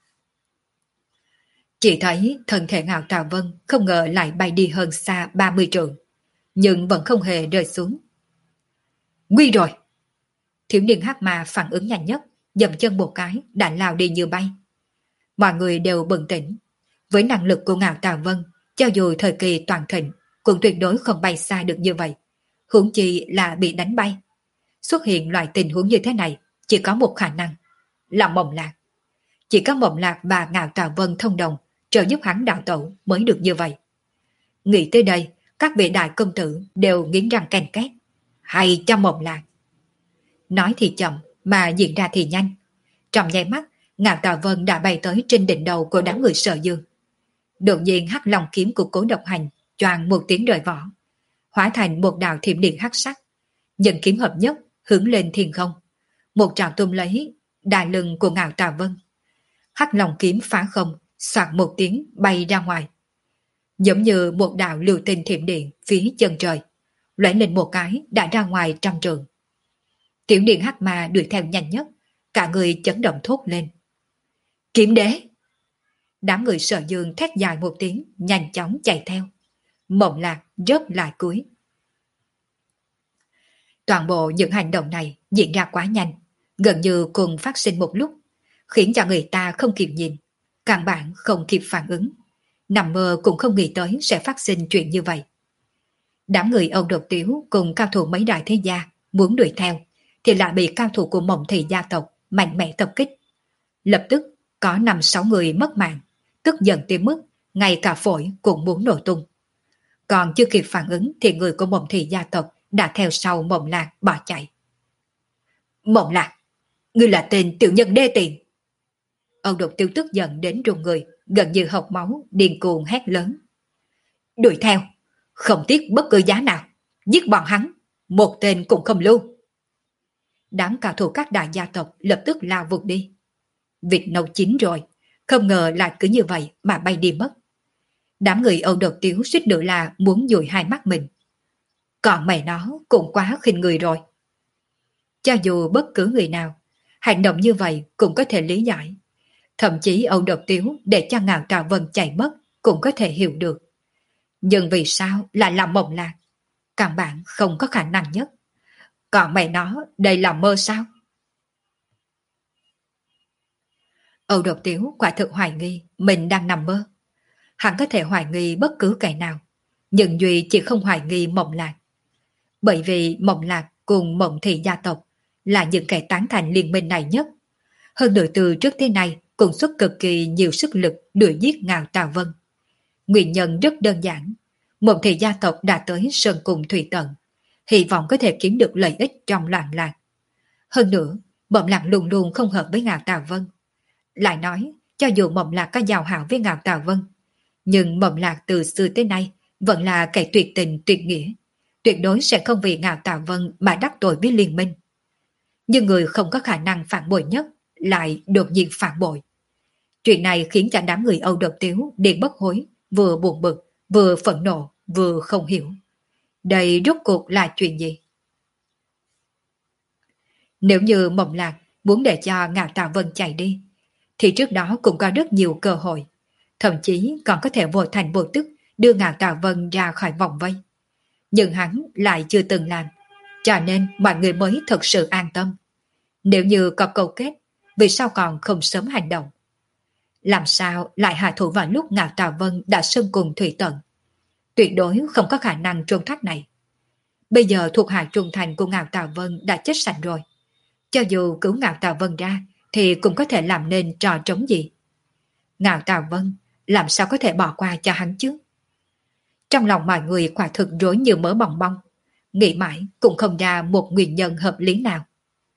Chỉ thấy thân thể Ngạo Tà Vân không ngờ lại bay đi hơn xa ba mươi trượng, nhưng vẫn không hề rơi xuống. Nguy rồi! Thiếu niên hắc ma phản ứng nhanh nhất, dậm chân một cái đã lao đi như bay. Mọi người đều bừng tỉnh. Với năng lực của Ngạo Tà Vân, cho dù thời kỳ toàn thịnh, cũng tuyệt đối không bay xa được như vậy. Huống chi là bị đánh bay. Xuất hiện loại tình huống như thế này, chỉ có một khả năng, là Mộng Lạc. Chỉ có Mộng Lạc và Ngạo Tà Vân thông đồng, trợ giúp hắn đạo tẩu mới được như vậy. Nghĩ tới đây, các vị đại công tử đều nghiến răng ken két. Hay cho Mộng Lạc! Nói thì chậm, mà diễn ra thì nhanh. Trong nháy mắt, Ngạo Tà Vân đã bay tới trên đỉnh đầu của đám người Sở Dương. Đột nhiên hắc long kiếm của Cố Độc Hành choàng một tiếng rời vỏ, hóa thành một đạo thiểm điện hắc sắc, nhận kiếm hợp nhất hướng lên thiên không, một trảo tung lấy đai lưng của Ngạo Tà Vân. Hắc long kiếm phá không, xoạt một tiếng bay ra ngoài, giống như một đạo lưu tinh thiểm điện phía chân trời, lóe lên một cái đã ra ngoài trăm trượng. Tiểu điện hắc ma đuổi theo nhanh nhất, cả người chấn động thốt lên. Kiếm đế! Đám người Sở Dương thét dài một tiếng, nhanh chóng chạy theo. Mộng Lạc rớt lại cuối. Toàn bộ những hành động này diễn ra quá nhanh, gần như cùng phát sinh một lúc, khiến cho người ta không kịp nhìn, căn bản không kịp phản ứng. Nằm mơ cũng không nghĩ tới sẽ phát sinh chuyện như vậy. Đám người Âu Độc Tiếu cùng cao thủ mấy đại thế gia muốn đuổi theo, thì lại bị cao thủ của Mộng Thị gia tộc mạnh mẽ tập kích. Lập tức có năm sáu người mất mạng, tức giận tới mức ngay cả phổi cũng muốn nổ tung. Còn chưa kịp phản ứng thì người của Mộng Thị gia tộc đã theo sau Mộng Lạc bỏ chạy. Mộng Lạc, ngươi là tên tiểu nhân đê tiện. Âu Độc Tiêu tức giận đến run người, gần như hộc máu, điên cuồng hét lớn. Đuổi theo, không tiếc bất cứ giá nào, giết bọn hắn, một tên cũng không lưu. Đám cao thủ các đại gia tộc lập tức lao vụt đi. Vịt nấu chín rồi, không ngờ lại cứ như vậy mà bay đi mất. Đám người Âu Độc Tiếu suýt nữa là muốn dụi hai mắt mình. Còn mẹ nó cũng quá khinh người rồi. Cho dù bất cứ người nào, hành động như vậy cũng có thể lý giải. Thậm chí Âu Độc Tiếu để cho Ngạo Trà Vân chạy mất cũng có thể hiểu được. Nhưng vì sao lại là Mộng Lạc? Căn bản không có khả năng nhất. Còn mẹ nó, đây là mơ sao? Âu Độc Tiếu quả thực hoài nghi mình đang nằm mơ. Hắn có thể hoài nghi bất cứ kẻ nào, nhưng Duy chỉ không hoài nghi Mộng Lạc. Bởi vì Mộng Lạc cùng Mộng Thị gia tộc là những kẻ tán thành liên minh này nhất. Hơn nữa từ trước tới nay cũng xuất cực kỳ nhiều sức lực đuổi giết Ngạo Tà Vân. Nguyên nhân rất đơn giản. Mộng Thị gia tộc đã tới Sơn Cùng Thủy Tận, hy vọng có thể kiếm được lợi ích trong loạn lạc. Hơn nữa, Mộng Lạc luôn luôn không hợp với Ngạo Tà Vân. Lại nói, cho dù Mộng Lạc có giao hảo với Ngạo Tà Vân, nhưng Mộng Lạc từ xưa tới nay vẫn là kẻ tuyệt tình tuyệt nghĩa, tuyệt đối sẽ không vì Ngạo Tà Vân mà đắc tội với liên minh. Nhưng người không có khả năng phản bội nhất lại đột nhiên phản bội. Chuyện này khiến cho đám người Âu Độc Tiếu điên bất hối, vừa buồn bực, vừa phẫn nộ, vừa không hiểu. Đây rốt cuộc là chuyện gì? Nếu như Mộng Lạc muốn để cho Ngạo Tà Vân chạy đi, thì trước đó cũng có rất nhiều cơ hội, thậm chí còn có thể vô thành vô tức đưa Ngạo Tà Vân ra khỏi vòng vây. Nhưng hắn lại chưa từng làm, cho nên mọi người mới thật sự an tâm. Nếu như có câu kết, vì sao còn không sớm hành động? Làm sao lại hạ thủ vào lúc Ngạo Tà Vân đã Sơn Cùng Thủy Tận? Tuyệt đối không có khả năng trốn thoát này. Bây giờ thuộc hạ trung thành của Ngạo Tà Vân đã chết sạch rồi. Cho dù cứu Ngạo Tà Vân ra thì cũng có thể làm nên trò trống gì. Ngạo Tà Vân làm sao có thể bỏ qua cho hắn chứ? Trong lòng mọi người quả thực rối như mớ bòng bong, nghĩ mãi cũng không ra một nguyên nhân hợp lý nào.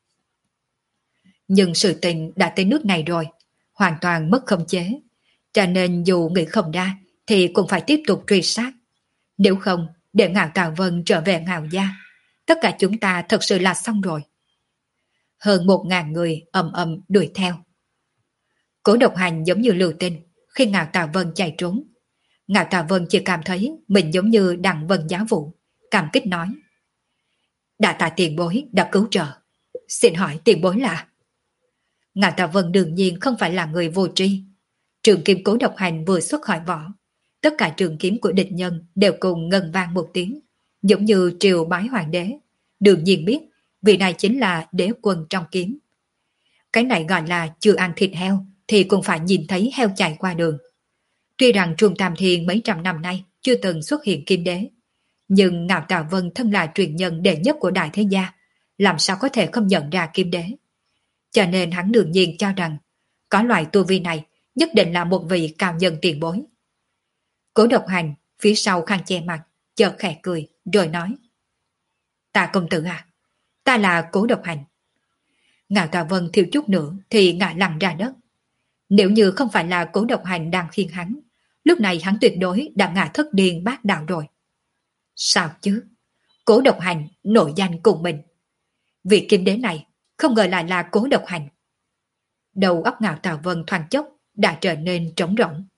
Nhưng sự tình đã tới nước này rồi, hoàn toàn mất khống chế, cho nên dù nghĩ không ra thì cũng phải tiếp tục truy sát. Nếu không, để Ngạo Tà Vân trở về Ngạo gia, tất cả chúng ta thật sự là xong rồi. Hơn một ngàn người ầm ầm đuổi theo. Cố Độc Hành giống như lưu tinh khi Ngạo Tà Vân chạy trốn. Ngạo Tà Vân chỉ cảm thấy mình giống như đặng vân giá vụ, cảm kích nói: Đa tạ tiền bối đã cứu trợ. Xin hỏi tiền bối là? Ngạo Tà Vân đương nhiên không phải là người vô tri. Trường kiếm Cố Độc Hành vừa xuất khỏi vỏ, tất cả trường kiếm của địch nhân đều cùng ngân vang một tiếng, giống như triều bái hoàng đế. Đương nhiên biết vị này chính là đế quân trong kiếm. Cái này gọi là chưa ăn thịt heo thì cũng phải nhìn thấy heo chạy qua đường. Tuy rằng Trung Tam Thiên mấy trăm năm nay chưa từng xuất hiện kim đế, nhưng Ngạo Tà Vân thân là truyền nhân đệ nhất của đại thế gia, làm sao có thể không nhận ra kim đế. Cho nên hắn đương nhiên cho rằng có loại tu vi này nhất định là một vị cao nhân tiền bối. Cố Độc Hành phía sau khăn che mặt, chợt khẽ cười rồi nói: Ta công tử à, ta là Cố Độc Hành. Ngạo Tà Vân thiếu chút nữa thì ngã lăn ra đất. Nếu như không phải là Cố Độc Hành đang khiêng hắn, lúc này hắn tuyệt đối đã ngã thất điên bát đạo rồi. Sao chứ? Cố Độc Hành nổi danh cùng mình. Vị kim đế này không ngờ lại là Cố Độc Hành. Đầu óc Ngạo Tà Vân thoáng chốc đã trở nên trống rỗng.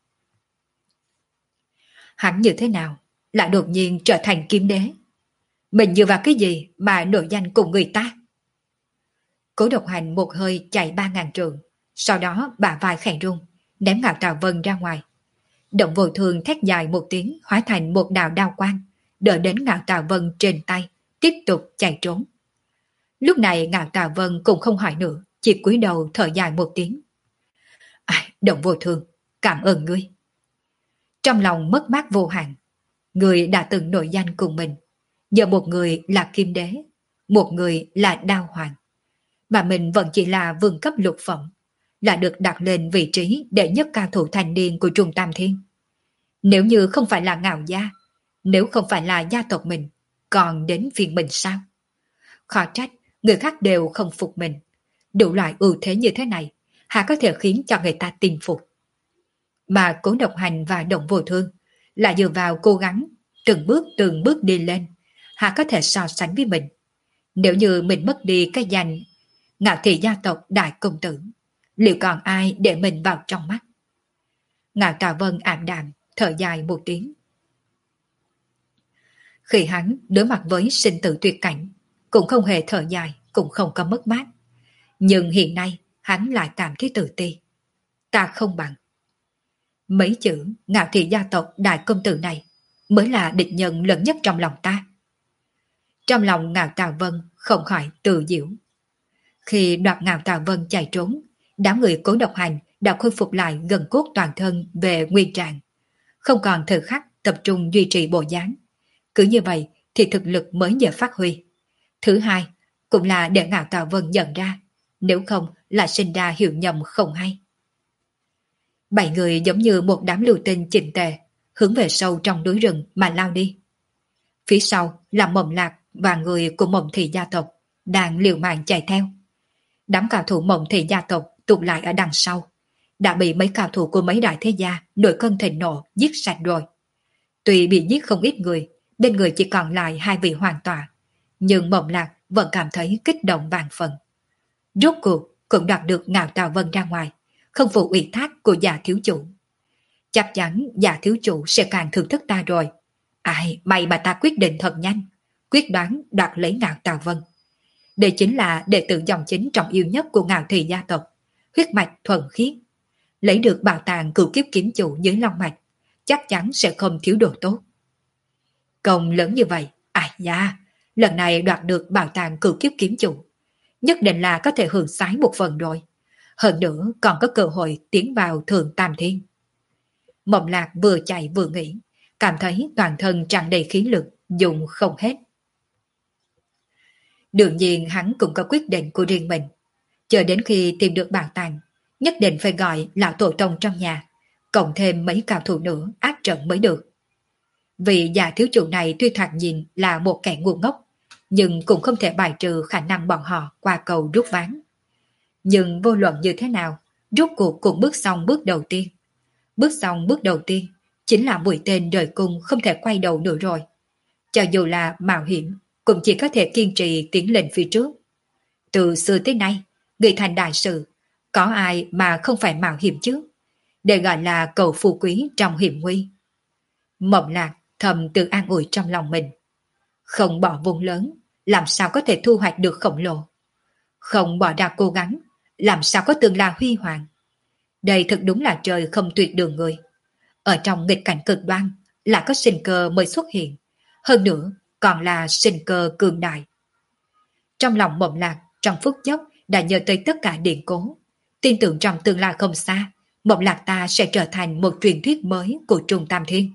Hắn như thế nào lại đột nhiên trở thành kim đế? Mình dựa vào cái gì mà nổi danh cùng người ta? Cố Độc Hành một hơi chạy ba ngàn trượng, sau đó bả vai khẽ rung, ném Ngạo Tà Vân ra ngoài. Động Vô Thường thét dài một tiếng hóa thành một đạo đao quang, đỡ đến Ngạo Tà Vân trên tay, tiếp tục chạy trốn. Lúc này Ngạo Tà Vân cũng không hỏi nữa, chỉ cúi đầu thở dài một tiếng. À, Động Vô Thường, cảm ơn ngươi. Trong lòng mất mát vô hạn, người đã từng nổi danh cùng mình, giờ một người là kim đế, một người là đao hoàng, mà mình vẫn chỉ là vương cấp lục phẩm, là được đặt lên vị trí đệ nhất cao thủ thành niên của Trung Tam Thiên. Nếu như không phải là Ngạo gia, Nếu không phải là gia tộc mình, còn đến phiên mình sao? Khó trách, người khác đều không phục mình. Đủ loại ưu thế như thế này, hà có thể khiến cho người ta tin phục. Mà Cố Độc Hành và Động Vô Thương là dựa vào cố gắng, từng bước từng bước đi lên, hà có thể so sánh với mình. Nếu như mình mất đi cái danh Ngạo Thị gia tộc đại công tử, liệu còn ai để mình vào trong mắt? Ngạo Tà Vân ảm đạm, thở dài một tiếng. Khi hắn đối mặt với sinh tử tuyệt cảnh, cũng không hề thở dài, cũng không có mất mát. Nhưng hiện nay, hắn lại cảm thấy tự ti. Ta không bằng. Mấy chữ Ngạo Thị gia tộc đại công tử này mới là địch nhân lớn nhất trong lòng ta. Trong lòng Ngạo Tà Vân không khỏi tự diễu. Khi đoạt Ngạo Tà Vân chạy trốn, đám người Cố Độc Hành đã khôi phục lại gần cốt toàn thân về nguyên trạng, không còn thời khắc tập trung duy trì bộ dáng. Cứ như vậy thì thực lực mới dễ phát huy. Thứ hai, cũng là để Ngạo Tà Vân nhận ra, nếu không là sinh ra hiểu nhầm không hay. Bảy người giống như một đám lưu tinh chỉnh tề, hướng về sâu trong núi rừng mà lao đi. Phía sau là Mộng Lạc và người của Mộng Thị gia tộc đang liều mạng chạy theo. Đám cao thủ Mộng Thị gia tộc tụ lại ở đằng sau, đã bị mấy cao thủ của mấy đại thế gia nổi cơn thịnh nộ giết sạch rồi. Tuy bị giết không ít người, bên người chỉ còn lại hai vị hoàng tọa, nhưng Mộng Lạc vẫn cảm thấy kích động vạn phần. Rốt cuộc cũng đoạt được Ngạo Tà Vân ra ngoài, không phụ ủy thác của già thiếu chủ. Chắc chắn già thiếu chủ sẽ càng thưởng thức ta rồi. Ai, may mà ta quyết định thật nhanh, quyết đoán đoạt lấy Ngạo Tà Vân. Đây chính là đệ tử dòng chính trọng yêu nhất của Ngạo Thị gia tộc, huyết mạch thuần khiết. Lấy được bảo tàng cửu kiếp kiếm chủ dưới long mạch, chắc chắn sẽ không thiếu đồ tốt. Công lớn như vậy, ai da, lần này đoạt được bảo tàng cửu kiếp kiếm chủ, nhất định là có thể hưởng sái một phần rồi. Hơn nữa còn có cơ hội tiến vào thượng tam thiên. Mộng Lạc vừa chạy vừa nghĩ, cảm thấy toàn thân tràn đầy khí lực, dùng không hết. Đương nhiên hắn cũng có quyết định của riêng mình. Chờ đến khi tìm được bảo tàng, nhất định phải gọi lão tổ tông trong nhà, cộng thêm mấy cao thủ nữa áp trận mới được. Vì già thiếu chủ này tuy thoạt nhìn là một kẻ ngu ngốc, nhưng cũng không thể bài trừ khả năng bọn họ qua cầu rút ván. Nhưng vô luận như thế nào, rút cuộc cũng bước xong bước đầu tiên. Bước xong bước đầu tiên chính là mũi tên rời cung không thể quay đầu nữa rồi. Cho dù là mạo hiểm, cũng chỉ có thể kiên trì tiến lên phía trước. Từ xưa tới nay, người thành đại sự, có ai mà không phải mạo hiểm chứ? Để gọi là cầu phú quý trong hiểm nguy. Mộng Lạc thầm tự an ủi trong lòng mình. Không bỏ vốn lớn, làm sao có thể thu hoạch được khổng lồ? Không bỏ ra cố gắng, làm sao có tương lai huy hoàng? Đây thật đúng là trời không tuyệt đường người. Ở trong nghịch cảnh cực đoan là có sinh cơ mới xuất hiện. Hơn nữa còn là sinh cơ cường đại. Trong lòng Mộng Lạc trong phút chốc đã nhớ tới tất cả điện cố. Tin tưởng trong tương lai không xa, Mộng Lạc ta sẽ trở thành một truyền thuyết mới của Trung Tam Thiên.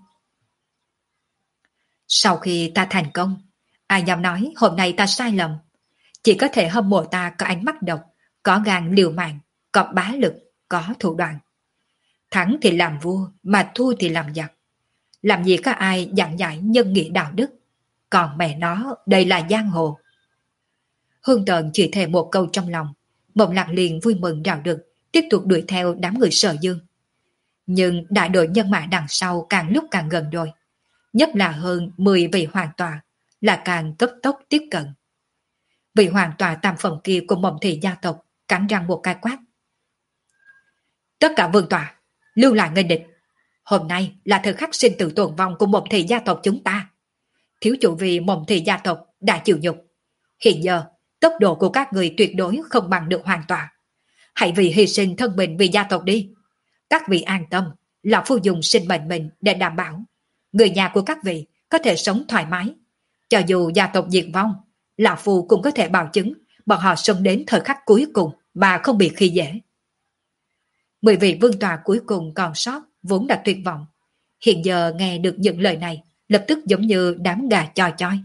Sau khi ta thành công, ai dám nói hôm nay ta sai lầm. Chỉ có thể hâm mộ ta có ánh mắt độc, có gan liều mạng, có bá lực, có thủ đoạn. Thắng thì làm vua, mà thua thì làm giặc. Làm gì có ai dặn dạy nhân nghĩa đạo đức. Còn mẹ nó, đây là giang hồ. Hương Tần chỉ thề một câu trong lòng, Mộng Lạc liền vui mừng rào rực, tiếp tục đuổi theo đám người Sở Dương. Nhưng đại đội nhân mã đằng sau càng lúc càng gần rồi. Nhất là hơn mười vị hoàng tòa là càng cấp tốc tiếp cận. Vị hoàng tòa tam phẩm kia của Mộng Thị gia tộc cắn răng một cái quát. Tất cả vương tòa, lưu lại nghênh địch. Hôm nay là thời khắc sinh tử tồn vong của Mộng Thị gia tộc chúng ta. Thiếu chủ vì Mộng Thị gia tộc đã chịu nhục. Hiện giờ, tốc độ của các người tuyệt đối không bằng được hoàn toàn. Hãy vì hy sinh thân mình vì gia tộc đi. Các vị an tâm, lão phu dùng sinh mệnh mình để đảm bảo người nhà của các vị có thể sống thoải mái. Cho dù gia tộc diệt vong, lão phu cũng có thể bảo chứng bọn họ sống đến thời khắc cuối cùng mà không bị khi dễ. Mười vị vương tòa cuối cùng còn sót vốn đã tuyệt vọng. Hiện giờ nghe được những lời này, lập tức giống như đám gà choi choi.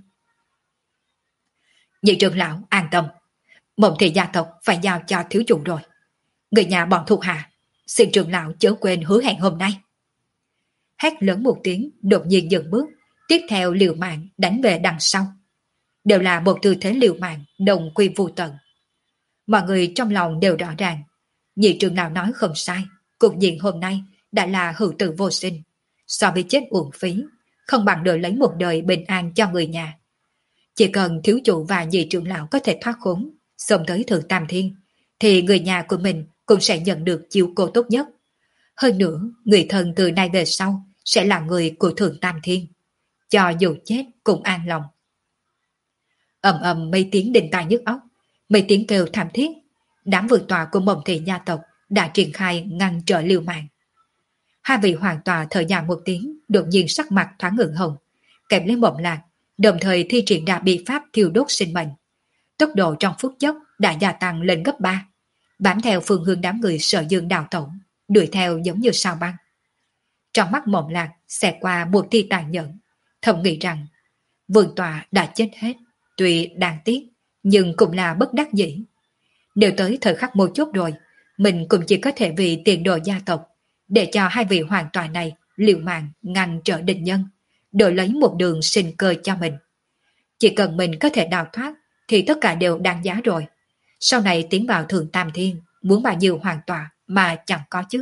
Nhị trưởng lão an tâm, Mộng Thị gia tộc phải giao cho thiếu chủ rồi. Người nhà bọn thuộc hạ, xin trưởng lão chớ quên hứa hẹn hôm nay. Hét lớn một tiếng, đột nhiên dừng bước, tiếp theo liều mạng đánh về đằng sau. Đều là một tư thế liều mạng đồng quy vô tận. Mọi người trong lòng đều rõ ràng, nhị trưởng lão nói không sai, cục diện hôm nay đã là hữu tử vô sinh, so với chết uổng phí, không bằng đổi lấy một đời bình an cho người nhà. Chỉ cần thiếu chủ và nhị trưởng lão có thể thoát khốn, xông tới thượng tam thiên, thì người nhà của mình cũng sẽ nhận được chiếu cố tốt nhất. Hơn nữa, người thân từ nay về sau sẽ là người của thượng tam thiên, cho dù chết cũng an lòng. Ầm ầm mấy tiếng đình tai nhức óc, mấy tiếng kêu thảm thiết, đám vương tọa của Mộng Thị gia tộc đã triển khai ngăn trở liều mạng. Hai vị hoàng tọa thở dài một tiếng, đột nhiên sắc mặt thoáng ửng hồng, kẹp lấy Mộng Lạc, đồng thời thi triển ra bi pháp thiêu đốt sinh mệnh. Tốc độ trong phút chốc đã gia tăng lên gấp ba, bám theo phương hướng đám người Sở Dương đào tẩu, đuổi theo giống như sao băng. Trong mắt Mộng Lạc xẹt qua một tia tàn nhẫn, thầm nghĩ rằng vương tọa đã chết hết, tuy đáng tiếc nhưng cũng là bất đắc dĩ. Nếu tới thời khắc một chút rồi, mình cũng chỉ có thể vì tiền đồ gia tộc, để cho hai vị hoàng tọa này liều mạng ngăn trở địch nhân, đổi lấy một đường sinh cơ cho mình. Chỉ cần mình có thể đào thoát thì tất cả đều đáng giá rồi. Sau này tiến vào thượng tam thiên, muốn bao nhiêu hoàng tọa mà chẳng có chứ.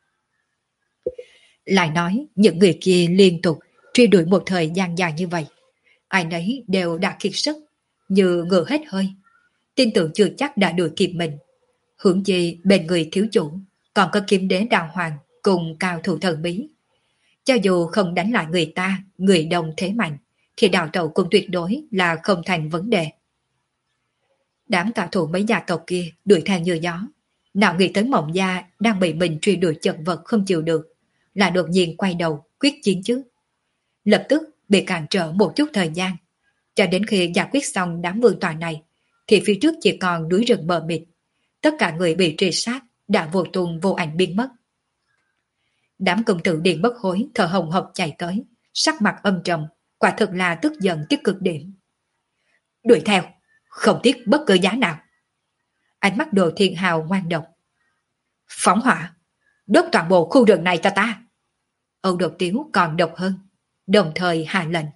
Lại nói, những người kia liên tục truy đuổi một thời gian dài như vậy, ai nấy đều đã kiệt sức, như ngựa hết hơi, tin tưởng chưa chắc đã đuổi kịp mình. Hướng chi bên người thiếu chủ còn có kiếm đế đào hoàng cùng cao thủ thần bí. Cho dù không đánh lại người ta, người đông thế mạnh, thì đào tẩu cũng tuyệt đối là không thành vấn đề. Đám cao thủ mấy gia tộc kia đuổi theo như gió, nào nghĩ tới Mộng gia đang bị mình truy đuổi chật vật không chịu được, là đột nhiên quay đầu quyết chiến chứ. Lập tức bị cản trở một chút thời gian, cho đến khi giải quyết xong đám vương tọa này, thì phía trước chỉ còn núi rừng mờ mịt, tất cả người bị truy sát đã vô tung vô ảnh biến mất. Đám công tử Điền Bất Hối thở hồng hộc chạy tới, sắc mặt âm trầm, quả thực là tức giận tới cực điểm. Đuổi theo, không tiếc bất cứ giá nào. Ánh mắt Đồ Thiên Hào ngoan độc. Phóng hỏa, đốt toàn bộ khu rừng này cho ta. Âu Độc Tiếu còn độc hơn, đồng thời hạ lệnh.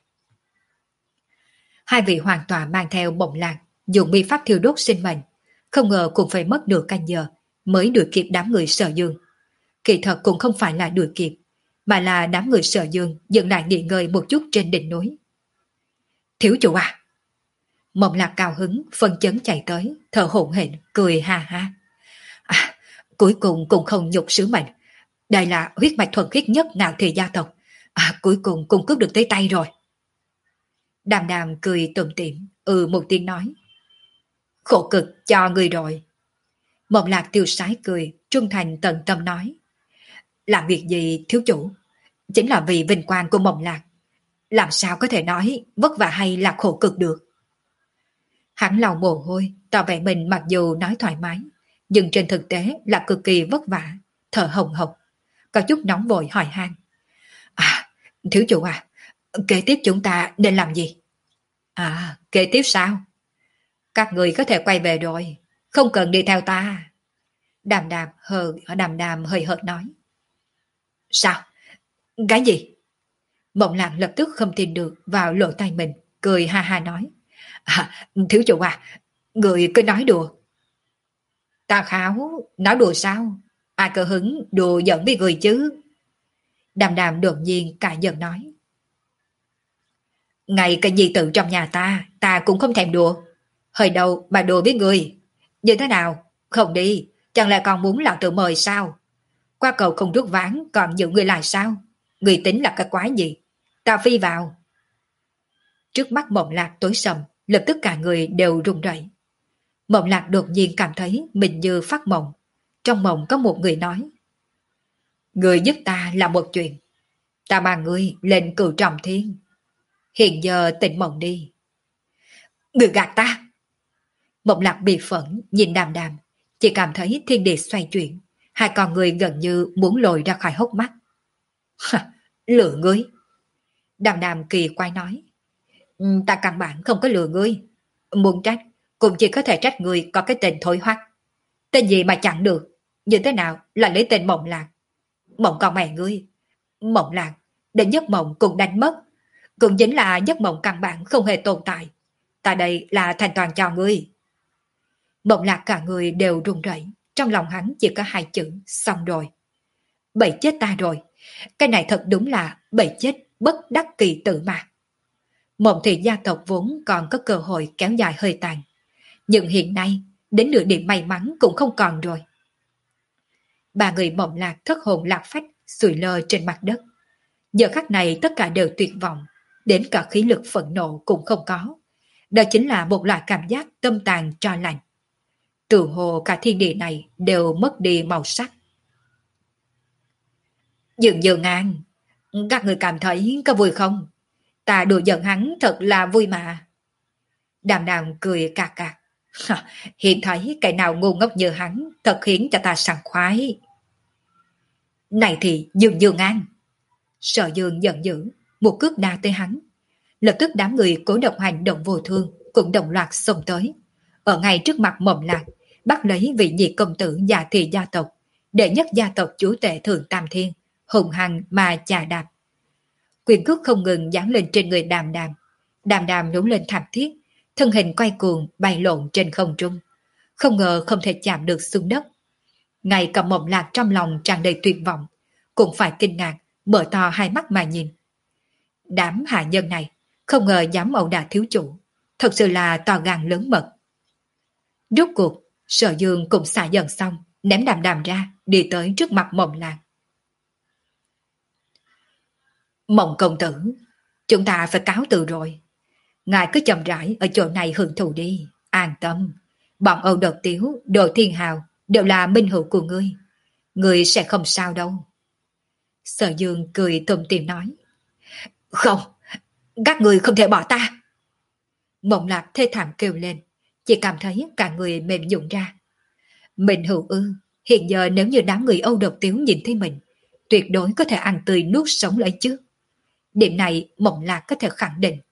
Hai vị hoàng tọa mang theo Mộng Lạc, dùng bi pháp thiêu đốt sinh mệnh, không ngờ cũng phải mất nửa canh giờ mới đuổi kịp đám người Sở Dương. Kỳ thật cũng không phải là đuổi kịp, mà là đám người Sở Dương dừng lại nghỉ ngơi một chút trên đỉnh núi. Thiếu chủ à! Mộng Lạc cao hứng, phân chấn chạy tới, thở hổn hển, cười ha ha. À, cuối cùng cũng không nhục sứ mệnh. Đây là huyết mạch thuần khiết nhất Ngạo Thị gia tộc. À, cuối cùng cũng cướp được tới tay rồi. Đàm Đàm cười tủm tỉm, ừ một tiếng nói. Khổ cực cho người rồi. Mộng Lạc tiêu sái cười, trung thành tận tâm nói. Làm việc gì thiếu chủ? Chính là vì vinh quang của Mộng Lạc. Làm sao có thể nói vất vả hay là khổ cực được? Hắn lau mồ hôi, tỏ vẻ mình mặc dù nói thoải mái, nhưng trên thực tế là cực kỳ vất vả, thở hồng hộc, có chút nóng vội hỏi han. À, thiếu chủ à, kế tiếp chúng ta nên làm gì? À, kế tiếp sao? Các người có thể quay về rồi, không cần đi theo ta. Đàm đàm hờ, đàm đàm hơi hợt nói. Sao? Cái gì? Mộng Lạc lập tức không tin được vào lỗ tai mình, cười ha ha nói. À, thiếu chủ à, người cứ nói đùa. Ta kháo, nói đùa sao? Ai cơ hứng đùa giỡn với người chứ? Đàm đàm đột nhiên cả giận nói. Ngay cái gì tự trong nhà ta, ta cũng không thèm đùa. Hơi đầu mà đùa với người. Như thế nào? Không đi, chẳng lẽ còn muốn lão tự mời sao? Qua cầu không rút ván còn giữ người lại sao? Người tính là cái quái gì? Ta phi vào. Trước mắt Mộng Lạc tối sầm, lập tức cả người đều run rẩy. Mộng Lạc đột nhiên cảm thấy mình như phát mộng. Trong mộng có một người nói. Người giúp ta làm một chuyện. Ta mang ngươi lên cửu trọng thiên. Hiện giờ tỉnh mộng đi. Người gạt ta. Mộng Lạc bị phẫn nhìn Đàm Đàm, chỉ cảm thấy thiên địa xoay chuyển, hai con người gần như muốn lồi ra khỏi hốc mắt. Lừa ngươi. Đàm Đàm kỳ quái nói. Ta căn bản không có lừa ngươi. Muốn trách cũng chỉ có thể trách ngươi có cái tên thối hoắc. Tên gì mà chẳng được, như thế nào là lấy tên Mộng Lạc? Mộng con mẹ ngươi. Mộng Lạc đến giấc mộng cũng đánh mất. cũng chính là giấc mộng căn bản không hề tồn tại. Ta đây là thành toàn cho ngươi. Mộng Lạc cả người đều run rẩy, trong lòng hắn chỉ có hai chữ xong rồi. Bậy chết ta rồi, cái này thật đúng là bậy chết bất đắc kỳ tử mà. Mộng thị gia tộc vốn còn có cơ hội kéo dài hơi tàn, nhưng hiện nay đến nửa điểm may mắn cũng không còn rồi. Ba người Mộng Lạc thất hồn lạc phách sủi lơ trên mặt đất. Giờ khắc này tất cả đều tuyệt vọng, đến cả khí lực phẫn nộ cũng không có. Đó chính là một loại cảm giác tâm tàn tro lạnh. Tự hồ cả thiên địa này đều mất đi màu sắc. Dường dường An, các người cảm thấy có vui không? Ta đùa giận hắn thật là vui mà. Đàm Đàm cười cà cà. Hiện thấy cái nào ngu ngốc như hắn thật khiến cho ta sảng khoái. Này thì dường dường An. Sở Dương giận dữ, một cước đá tới hắn. Lập tức đám người Cố Độc Hành động vô thương cũng đồng loạt xông tới. Ở ngay trước mặt Mộng Lạc, bắt lấy vị nhị công tử Dạ Thị gia tộc, đệ nhất gia tộc chúa tể Thượng Tam Thiên, hùng hăng mà chà đạp. Quyền cước không ngừng giáng lên trên người Đàm Đàm. Đàm Đàm nổi lên thảm thiết, thân hình quay cuồng bay lộn trên không trung. Không ngờ không thể chạm được xuống đất. Ngay cả Mộng Lạc trong lòng tràn đầy tuyệt vọng, cũng phải kinh ngạc, mở to hai mắt mà nhìn. Đám hạ nhân này không ngờ dám ẩu đả thiếu chủ, thật sự là to gan lớn mật. Rốt cuộc, Sở Dương cũng xả dần xong, ném Đàm Đàm ra, đi tới trước mặt Mộng Lạc. Mộng công tử, chúng ta phải cáo từ rồi. Ngài cứ chậm rãi ở chỗ này hưởng thụ đi, an tâm. Bọn Âu Đột Tiếu, Đồ Thiên Hào đều là minh hữu của ngươi. Ngươi sẽ không sao đâu. Sở Dương cười tùm tìm nói. Không, các người không thể bỏ ta. Mộng Lạc thê thảm kêu lên, chỉ cảm thấy cả người mềm nhũn ra. Mình hữu ư, hiện giờ nếu như đám người Âu Độc Tiếu nhìn thấy mình, tuyệt đối có thể ăn tươi nuốt sống lấy chứ. Điểm này Mộng Lạc có thể khẳng định.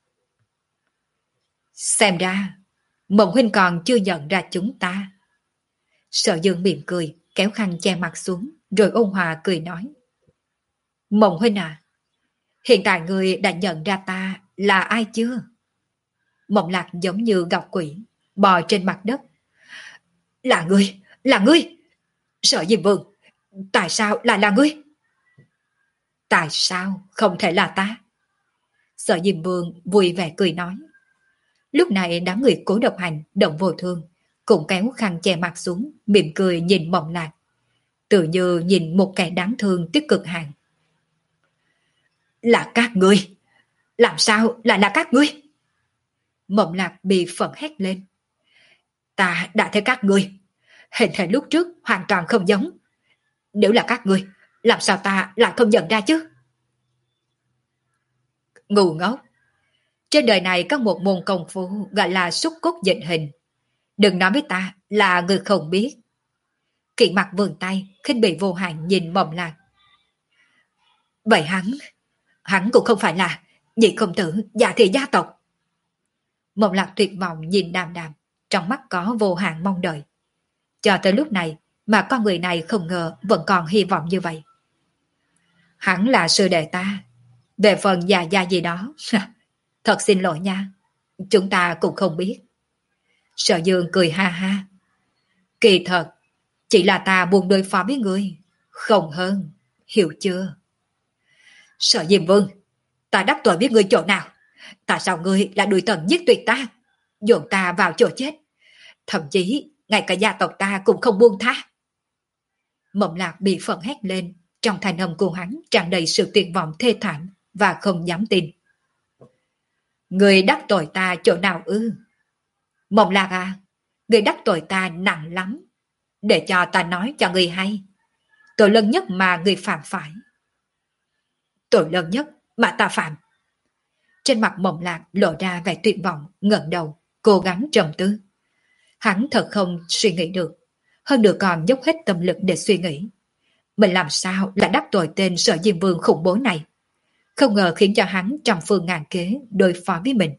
Xem ra, Mộng huynh còn chưa nhận ra chúng ta. Sở Dương mỉm cười, kéo khăn che mặt xuống, rồi ôn hòa cười nói. Mộng huynh à, hiện tại người đã nhận ra ta là ai chưa? Mộng Lạc giống như gặp quỷ, bò trên mặt đất. Là ngươi, là ngươi! Sở Diêm Vương, tại sao lại là ngươi? Tại sao không thể là ta? Sở Diêm Vương vui vẻ cười nói. Lúc này đám người Cố Độc Hành, Động Vô Thương cũng kéo khăn che mặt xuống, mỉm cười nhìn Mộng Lạc, tự như nhìn một kẻ đáng thương tiếc cực hạn. Là các ngươi! Làm sao lại là các ngươi? Mộng Lạc bị phẫn hét lên. Ta đã thấy các ngươi, hình thể lúc trước hoàn toàn không giống. Nếu là các ngươi, làm sao ta lại không nhận ra chứ? Ngu ngốc! Trên đời này có một môn công phu gọi là xúc cốt dịch hình. Đừng nói với ta là người không biết. Kỵ mặt vườn tay, khinh bị vô hạn nhìn Mộng Lạc. Vậy hắn, hắn cũng không phải là nhị công tử Dạ Thị gia tộc. Mộng Lạc tuyệt vọng nhìn Đàm Đàm, trong mắt có vô hạn mong đợi. Cho tới lúc này mà con người này không ngờ vẫn còn hy vọng như vậy. Hắn là sư đệ ta. Về phần già gia gì đó, thật xin lỗi nha, chúng ta cũng không biết. Sở Dương cười ha ha. Kỳ thật, chỉ là ta buồn đối phó với ngươi, không hơn, hiểu chưa? Sở Diêm Vương, ta đắc tội với ngươi chỗ nào? Tại sao ngươi lại đuổi tận giết tuyệt ta, dồn ta vào chỗ chết? Thậm chí ngay cả gia tộc ta cũng không buông tha. Mộng Lạc bị phẫn hét lên, trong thanh âm của hắn tràn đầy sự tuyệt vọng thê thảm và không dám tin. Người đắc tội ta chỗ nào ư? Mộng Lạc à, người đắc tội ta nặng lắm. Để cho ta nói cho người hay. Tội lớn nhất mà người phạm phải. Tội lớn nhất mà ta phạm. Trên mặt Mộng Lạc lộ ra vẻ tuyệt vọng, ngẩng đầu, cố gắng trầm tư. Hắn thật không suy nghĩ được, hơn nữa còn dốc hết tâm lực để suy nghĩ. Mình làm sao lại đắc tội tên Sở Diêm Vương khủng bố này? Không ngờ khiến cho hắn trăm phương ngàn kế đối phó với mình.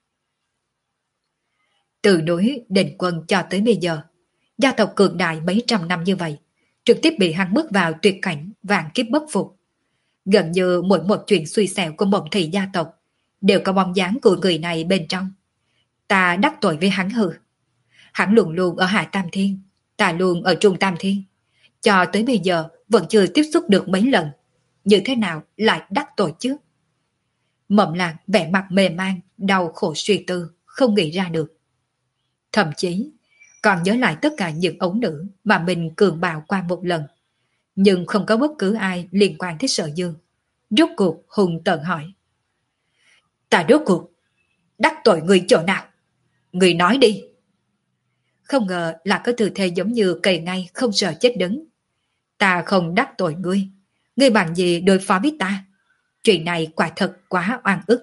Từ núi Định Quân cho tới bây giờ, gia tộc cường đại mấy trăm năm như vậy, trực tiếp bị hắn bước vào tuyệt cảnh vạn kiếp bất phục. Gần như mỗi một chuyện xui xẻo của Mộng Thị gia tộc đều có bóng dáng của người này bên trong. Ta đắc tội với hắn hừ. Hắn luôn luôn ở Hạ Tam Thiên, ta luôn ở Trung Tam Thiên. Cho tới bây giờ vẫn chưa tiếp xúc được mấy lần. Như thế nào lại đắc tội chứ? Mộng Lạc vẻ mặt mê man, đau khổ suy tư, không nghĩ ra được. Thậm chí, còn nhớ lại tất cả những ấu nữ mà mình cường bạo qua một lần. Nhưng không có bất cứ ai liên quan tới Sở Dương. Rốt cuộc hùng tợn hỏi. Ta rốt cuộc đắc tội người chỗ nào? Người nói đi. Không ngờ là có tư thế giống như cây ngay không sợ chết đứng. Ta không đắc tội ngươi. Ngươi bằng gì đối phó với ta? Chuyện này quả thật quá oan ức.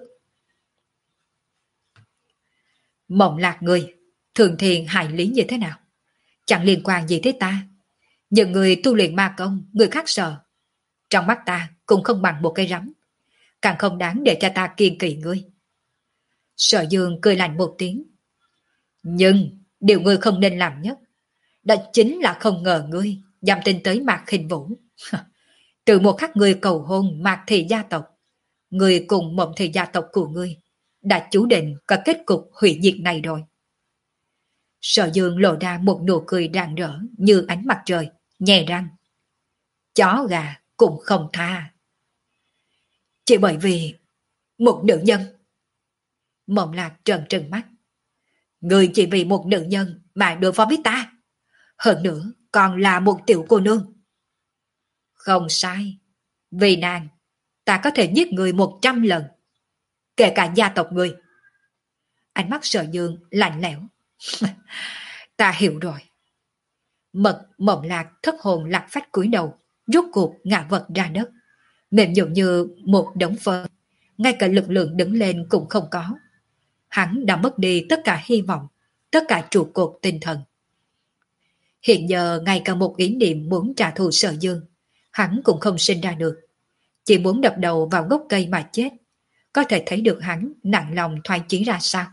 Mộng Lạc ngươi, thường thiền hại lý như thế nào? Chẳng liên quan gì tới ta. Những người tu luyện ma công, người khác sợ. Trong mắt ta cũng không bằng một cây rắm. Càng không đáng để cho ta kiên kỵ ngươi. Sở Dương cười lạnh một tiếng. Nhưng điều ngươi không nên làm nhất, đó chính là không ngờ ngươi dám tin tới Mạc Khinh Vũ. Từ một khắc ngươi cầu hôn Mạc Thị gia tộc, ngươi cùng Mộng Thị gia tộc của ngươi đã chú định có kết cục hủy diệt này rồi. Sở Dương lộ ra một nụ cười rạng rỡ như ánh mặt trời, nhè răng. Chó gà cũng không tha. Chỉ bởi vì một nữ nhân. Mộng Lạc trợn trừng mắt. Người chỉ vì một nữ nhân mà đối phó với ta. Hơn nữa còn là một tiểu cô nương. Không sai. Vì nàng, ta có thể giết người một trăm lần. Kể cả gia tộc người. Ánh mắt Sở Dương lạnh lẽo. Ta hiểu rồi. Mật Mộng Lạc thất hồn lạc phách cúi đầu, rốt cuộc ngã vật ra đất, mềm nhũn như một đống phơ, ngay cả lực lượng đứng lên cũng không có. Hắn đã mất đi tất cả hy vọng, tất cả trụ cột tinh thần. Hiện giờ ngay cả một ý niệm muốn trả thù Sở Dương, hắn cũng không sinh ra được, chỉ muốn đập đầu vào gốc cây mà chết. Có thể thấy được hắn nặng lòng thoái chí ra sao.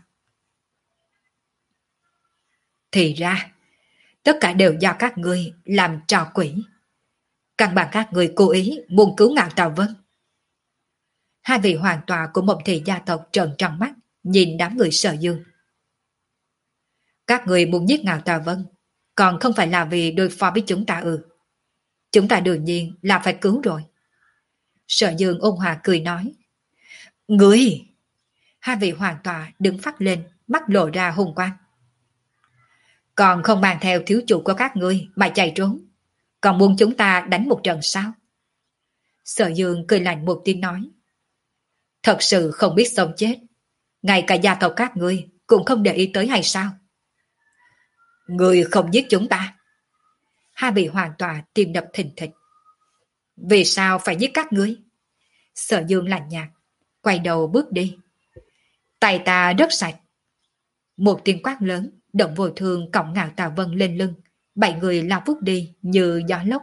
Thì ra, tất cả đều do các ngươi làm trò quỷ. Căn bản các người cố ý muốn cứu Ngạo Tào Vân. Hai vị hoàng tọa của Mộng Thị gia tộc trợn tròn mắt, nhìn đám người Sở Dương. Các người muốn giết Ngạo Tào Vân, còn không phải là vì đối phó với chúng ta ư? Chúng ta đương nhiên là phải cứu rồi. Sở Dương ôn hòa cười nói. Ngươi! Hai vị hoàng tọa đứng phát lên, mắt lộ ra hung quang. Còn không mang theo thiếu chủ của các ngươi mà chạy trốn, còn muốn chúng ta đánh một trận sao? Sở Dương cười lạnh một tiếng nói. Thật sự không biết sống chết, ngay cả gia tộc các ngươi cũng không để ý tới hay sao? Ngươi không giết chúng ta. Hai vị hoàng tọa tim đập thình thịch. Vì sao phải giết các ngươi? Sở Dương lạnh nhạt, quay đầu bước đi. Tay ta rất sạch. Một tiếng quát lớn, động vô thường cõng Ngạo Tào Vân lên lưng, bảy người lao vút đi như gió lốc.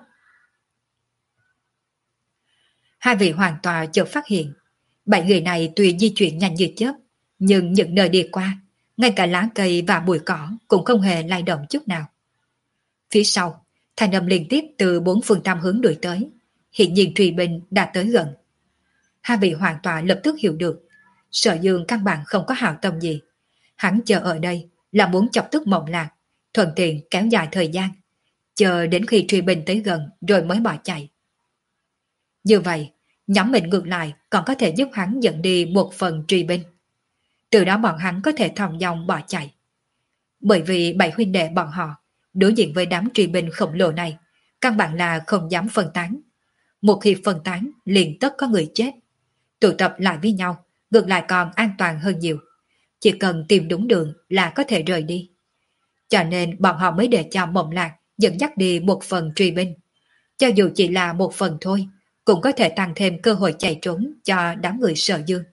Hai vị hoàng tọa chợt phát hiện, bảy người này tuy di chuyển nhanh như chớp, nhưng những nơi đi qua, ngay cả lá cây và bụi cỏ cũng không hề lay động chút nào. Phía sau, thanh âm liên tiếp từ bốn phương tám hướng đuổi tới, hiện nhiên truy binh đã tới gần. Hai vị hoàng tọa lập tức hiểu được, Sở Dương căn bản không có hảo tâm gì. Hắn chờ ở đây là muốn chọc tức Mộng Lạc, thuận tiện kéo dài thời gian, chờ đến khi truy binh tới gần rồi mới bỏ chạy. Như vậy, nhóm mình ngược lại còn có thể giúp hắn dẫn đi một phần truy binh. Từ đó bọn hắn có thể thòng dong bỏ chạy. Bởi vì bảy huynh đệ bọn họ đối diện với đám truy binh khổng lồ này, căn bản là không dám phân tán. Một khi phân tán, liền tất có người chết. Tụ tập lại với nhau, ngược lại còn an toàn hơn nhiều. Chỉ cần tìm đúng đường là có thể rời đi. Cho nên bọn họ mới để cho Mộng Lạc dẫn dắt đi một phần truy binh. Cho dù chỉ là một phần thôi, cũng có thể tăng thêm cơ hội chạy trốn cho đám người Sở Dương.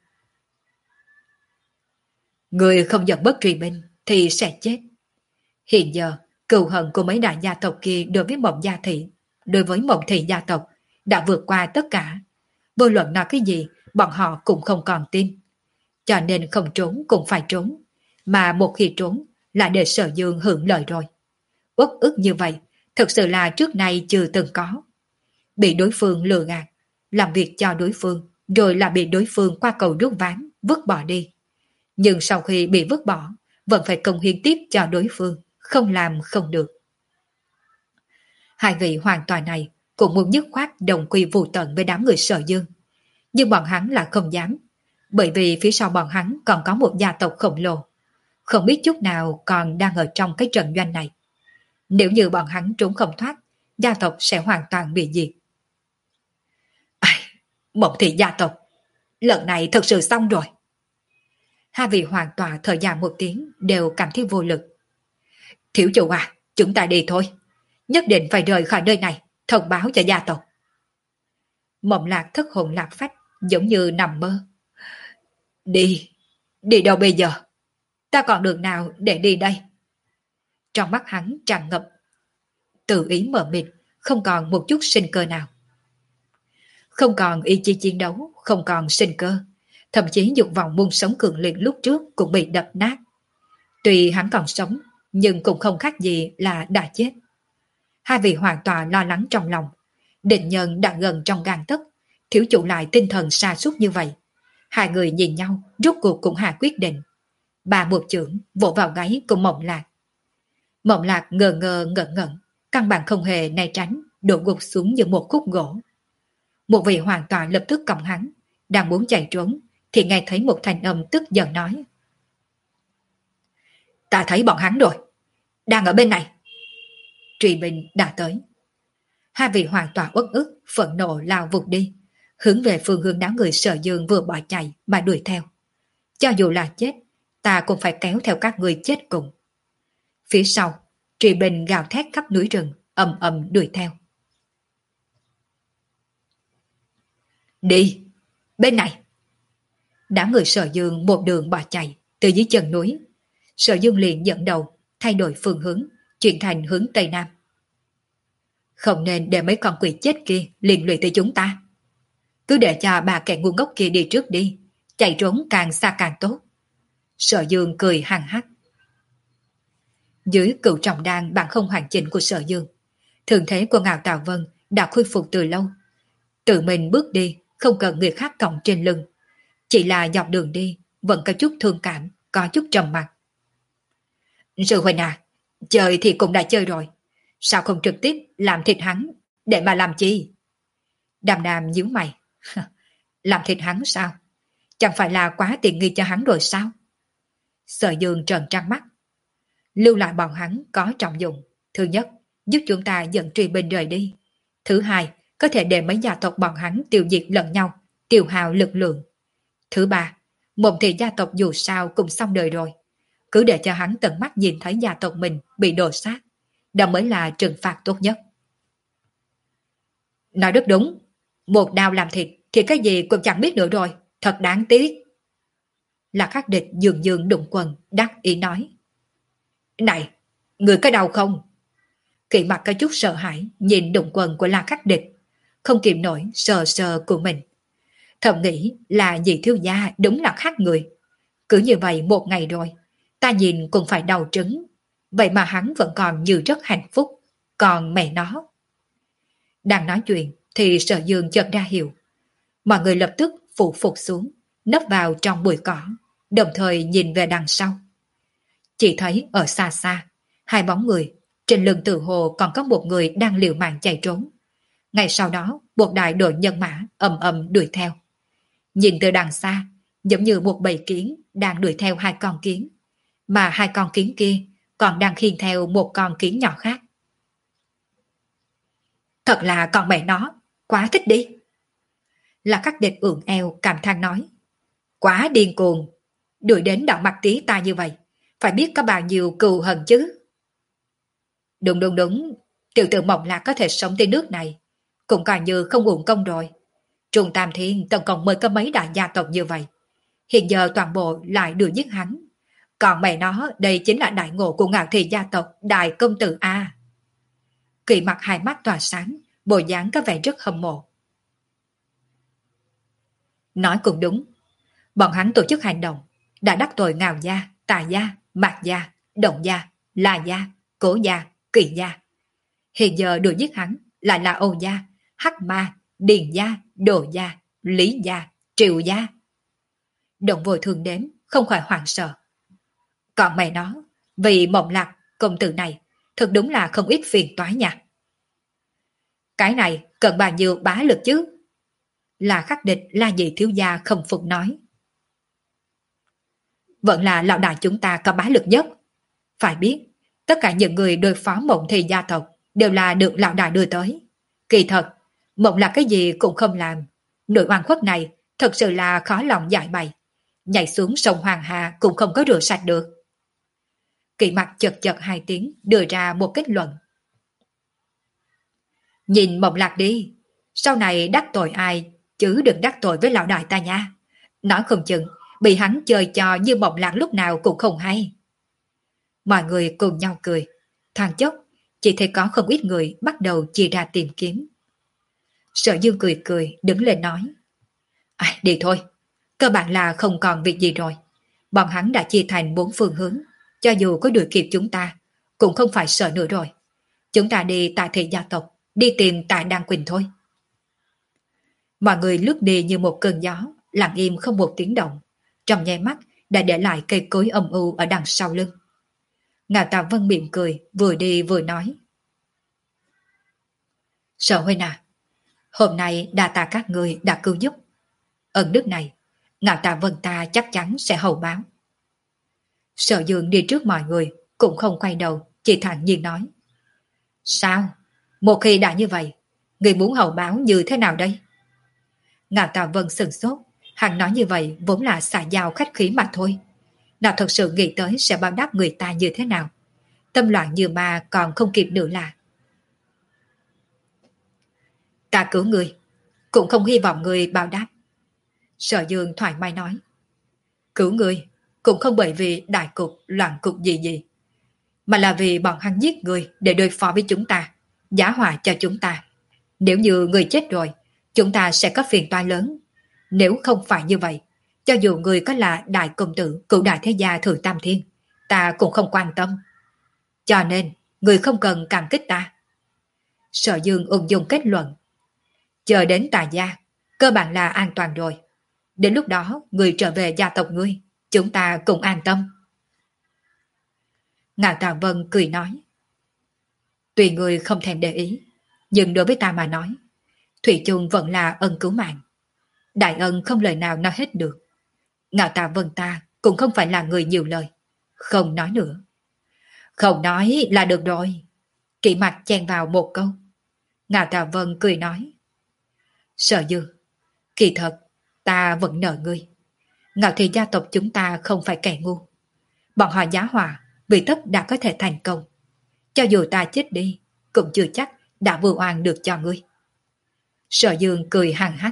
Người không dẫn bất truy binh thì sẽ chết. Hiện giờ, cừu hận của mấy đại gia tộc kia đối với Mộng Gia Thị, đối với Mộng Thị gia tộc đã vượt qua tất cả. Vô luận nói cái gì, bọn họ cũng không còn tin. Cho nên không trốn cũng phải trốn, mà một khi trốn là để Sở Dương hưởng lợi rồi. Uất ức như vậy, thực sự là trước nay chưa từng có. Bị đối phương lừa gạt, làm việc cho đối phương, rồi là bị đối phương qua cầu rút ván. vứt bỏ đi. Nhưng sau khi bị vứt bỏ, vẫn phải công hiến tiếp cho đối phương, không làm không được. Hai vị hoàn toàn này cũng muốn dứt khoát đồng quy vu tận với đám người Sở Dương. Nhưng bọn hắn là không dám, bởi vì phía sau bọn hắn còn có một gia tộc khổng lồ, không biết chút nào còn đang ở trong cái trận doanh này. Nếu như bọn hắn trốn không thoát, gia tộc sẽ hoàn toàn bị diệt. Ai, Mộng Thị gia tộc, lần này thật sự xong rồi. Hai vị hoàng tọa thở dài một tiếng đều cảm thấy vô lực. Thiếu chủ à, chúng ta đi thôi. Nhất định phải rời khỏi nơi này, thông báo cho gia tộc. Mộng Lạc thất hồn lạc phách, giống như nằm mơ. Đi, đi đâu bây giờ? Ta còn đường nào để đi đây? Trong mắt hắn tràn ngập tự ý mờ mịt, không còn một chút sinh cơ nào. Không còn ý chí chiến đấu, không còn sinh cơ. Thậm chí dục vọng muốn sống cường liệt lúc trước cũng bị đập nát. Tuy hắn còn sống, nhưng cũng không khác gì là đã chết. Hai vị hoàn toàn lo lắng trong lòng. Định nhân đã gần trong gang tấc, thiếu chủ lại tinh thần sa sút như vậy. Hai người nhìn nhau, rốt cuộc cũng hạ quyết định. Bà một chưởng vỗ vào gáy của Mộng Lạc. Mộng Lạc ngờ ngờ ngẩn ngẩn, căn bản không hề né tránh, đổ gục xuống như một khúc gỗ. Một vị hoàn toàn lập tức còng hắn, đang muốn chạy trốn, thì nghe thấy một thanh âm tức giận nói. Ta thấy bọn hắn rồi, đang ở bên này. Truy binh đã tới. Hai vị hoàn toàn uất ức, phẫn nộ lao vụt đi, hướng về phương hướng đám người Sở Dương vừa bỏ chạy mà đuổi theo. Cho dù là chết, ta cũng phải kéo theo các người chết cùng. Phía sau, truy binh gào thét khắp núi rừng, ầm ầm đuổi theo. Đi, bên này. Đám người Sở Dương một đường bỏ chạy từ dưới chân núi. Sở Dương liền dẫn đầu, thay đổi phương hướng, chuyển thành hướng Tây Nam. Không nên để mấy con quỷ chết kia liên lụy tới chúng ta. Cứ để cho bà kẻ ngu ngốc kia đi trước đi, chạy trốn càng xa càng tốt. Sở Dương cười hằng hắc. Dưới cựu trọng đan bản không hoàn chỉnh của Sở Dương, thường thế của Ngạo Tào Vân đã khôi phục từ lâu. Tự mình bước đi, không cần người khác cõng trên lưng. Chỉ là dọc đường đi, vẫn có chút thương cảm, có chút trầm mặc. Sư huynh à, chơi thì cũng đã chơi rồi. Sao không trực tiếp làm thịt hắn, để mà làm chi? Đàm Đàm nhíu mày. Làm thịt hắn sao? Chẳng phải là quá tiện nghi cho hắn rồi sao? Sở Dương trợn trắng mắt. Lưu lại bọn hắn có trọng dụng. Thứ nhất, giúp chúng ta dẫn truy binh rời đi. Thứ hai, có thể để mấy gia tộc bọn hắn tiêu diệt lẫn nhau, tiêu hao lực lượng. Thứ ba, Mộng Thị gia tộc dù sao cũng xong đời rồi. Cứ để cho hắn tận mắt nhìn thấy gia tộc mình bị đổ sát, đó mới là trừng phạt tốt nhất. Nói rất đúng, một đao làm thịt thì cái gì cũng chẳng biết nữa rồi, thật đáng tiếc. Lạc Khắc Địch dường dường đụng quần, đắc ý nói. Này, người có đau không? Kỵ mặt có chút sợ hãi, nhìn đụng quần của Lạc Khắc Địch, không kìm nổi sờ sờ của mình. Thầm nghĩ là dì thiếu gia đúng là khác người. Cứ như vậy một ngày rồi, ta nhìn cũng phải đau trứng. Vậy mà hắn vẫn còn như rất hạnh phúc. Còn mẹ nó. Đang nói chuyện thì Sở Dương chợt ra hiệu. Mọi người lập tức phụ phục xuống, nấp vào trong bụi cỏ, đồng thời nhìn về đằng sau. Chỉ thấy ở xa xa, hai bóng người, trên lưng Tự Hồ còn có một người đang liều mạng chạy trốn. Ngay sau đó, một đại đội nhân mã ầm ầm đuổi theo. Nhìn từ đằng xa, giống như một bầy kiến đang đuổi theo hai con kiến, mà hai con kiến kia còn đang khiêng theo một con kiến nhỏ khác. Thật là con mẹ nó, quá thích đi. Là Khắc Địch ưỡn eo cảm than nói. Quá điên cuồng, đuổi đến đạo mặt tí ta như vậy, phải biết có bao nhiêu cừu hận chứ. Đúng đúng đúng, tiểu tử Mộng Lạc có thể sống tới nước này, cũng coi như không uổng công rồi. Trung Tam Thiên tổng cộng mới có mấy đại gia tộc như vậy, hiện giờ toàn bộ lại đuổi giết hắn. Còn mẹ nó, đây chính là đại ngộ của Ngạo Thị gia tộc đại công tử A. Kỳ mặt hai mắt tỏa sáng, bộ dáng có vẻ rất hâm mộ. Nói cũng đúng, bọn hắn tổ chức hành động, đã đắc tội Ngạo gia, Tà gia, Mạc gia, Động gia, La gia, Cố gia, Kỳ gia. Hiện giờ đuổi giết hắn lại là Âu gia, Hắc ma, Điền gia, Đồ gia, Lý gia, Triệu gia. Động vội thường đếm, không khỏi hoảng sợ. Còn mày nó, vì Mộng Lạc công tử này, thật đúng là không ít phiền toái nha. Cái này cần bao nhiêu bá lực chứ? Là khắc địch La Nhị thiếu gia không phục nói. Vẫn là lão đại chúng ta có bá lực nhất. Phải biết, tất cả những người đối phó Mộng Thị gia tộc đều là được lão đại đưa tới. Kỳ thật, Mộng Lạc cái gì cũng không làm. Nội oan khuất này thật sự là khó lòng giải bày. Nhảy xuống sông Hoàng Hà cũng không có rửa sạch được. Kỳ mặt chật chật hai tiếng đưa ra một kết luận. Nhìn Mộng Lạc đi, sau này đắc tội ai chứ đừng đắc tội với lão đại ta nha. Nói không chừng bị hắn chơi trò như Mộng Lạc lúc nào cũng không hay. Mọi người cùng nhau cười. Thoáng chốc, chỉ thấy có không ít người bắt đầu chia ra tìm kiếm. Sở Dương cười cười đứng lên nói. À, đi thôi, cơ bản là không còn việc gì rồi. Bọn hắn đã chia thành bốn phương hướng. Cho dù có đuổi kịp chúng ta, cũng không phải sợ nữa rồi. Chúng ta đi tại thị gia tộc, đi tìm tại Đan Quỳnh thôi. Mọi người lướt đi như một cơn gió, lặng im không một tiếng động. Trong nháy mắt đã để lại cây cối âm u ở đằng sau lưng. Ngạo Tà Vân mỉm cười, vừa đi vừa nói. Sở huynh à, hôm nay đa tạ các người đã cứu giúp. Ân đức này, Ngạo Tà Vân ta chắc chắn sẽ hậu báo. Sở Dương đi trước mọi người, cũng không quay đầu, chỉ thản nhiên nói. Sao? Một khi đã như vậy, người muốn hậu báo như thế nào đây? Ngạo Tà Vân sừng sốt, hắn nói như vậy vốn là xả giao khách khí mà thôi. Nào thật sự nghĩ tới sẽ báo đáp người ta như thế nào. Tâm loạn như ma còn không kịp nữa là. Ta cứu người, cũng không hy vọng người báo đáp. Sở Dương thoải mái nói. Cứu người, cũng không bởi vì đại cục, loạn cục gì gì, mà là vì bọn hắn giết người để đối phó với chúng ta, giá họa cho chúng ta. Nếu như người chết rồi, chúng ta sẽ có phiền toái lớn. Nếu không phải như vậy, cho dù người có là đại công tử, cựu đại thế gia Thử Tam Thiên, ta cũng không quan tâm. Cho nên, người không cần cảm kích ta. Sở Dương ung dung kết luận. Chờ đến Tà gia, cơ bản là an toàn rồi. Đến lúc đó, người trở về gia tộc ngươi, chúng ta cũng an tâm. Ngạo Tà Vân cười nói. Tùy người không thèm để ý, nhưng đối với ta mà nói, thủy chung vẫn là ân cứu mạng. Đại ân không lời nào nói hết được. Ngạo Tà Vân ta cũng không phải là người nhiều lời. Không nói nữa. Không nói là được rồi. Kỵ mặt chen vào một câu. Ngạo Tà Vân cười nói. Sở Dương, kỳ thật, ta vẫn nợ ngươi. Ngạo Thị gia tộc chúng ta không phải kẻ ngu. Bọn họ giá hòa, vì tất đã có thể thành công. Cho dù ta chết đi, cũng chưa chắc đã vừa oan được cho ngươi. Sở Dương cười hằng hắc.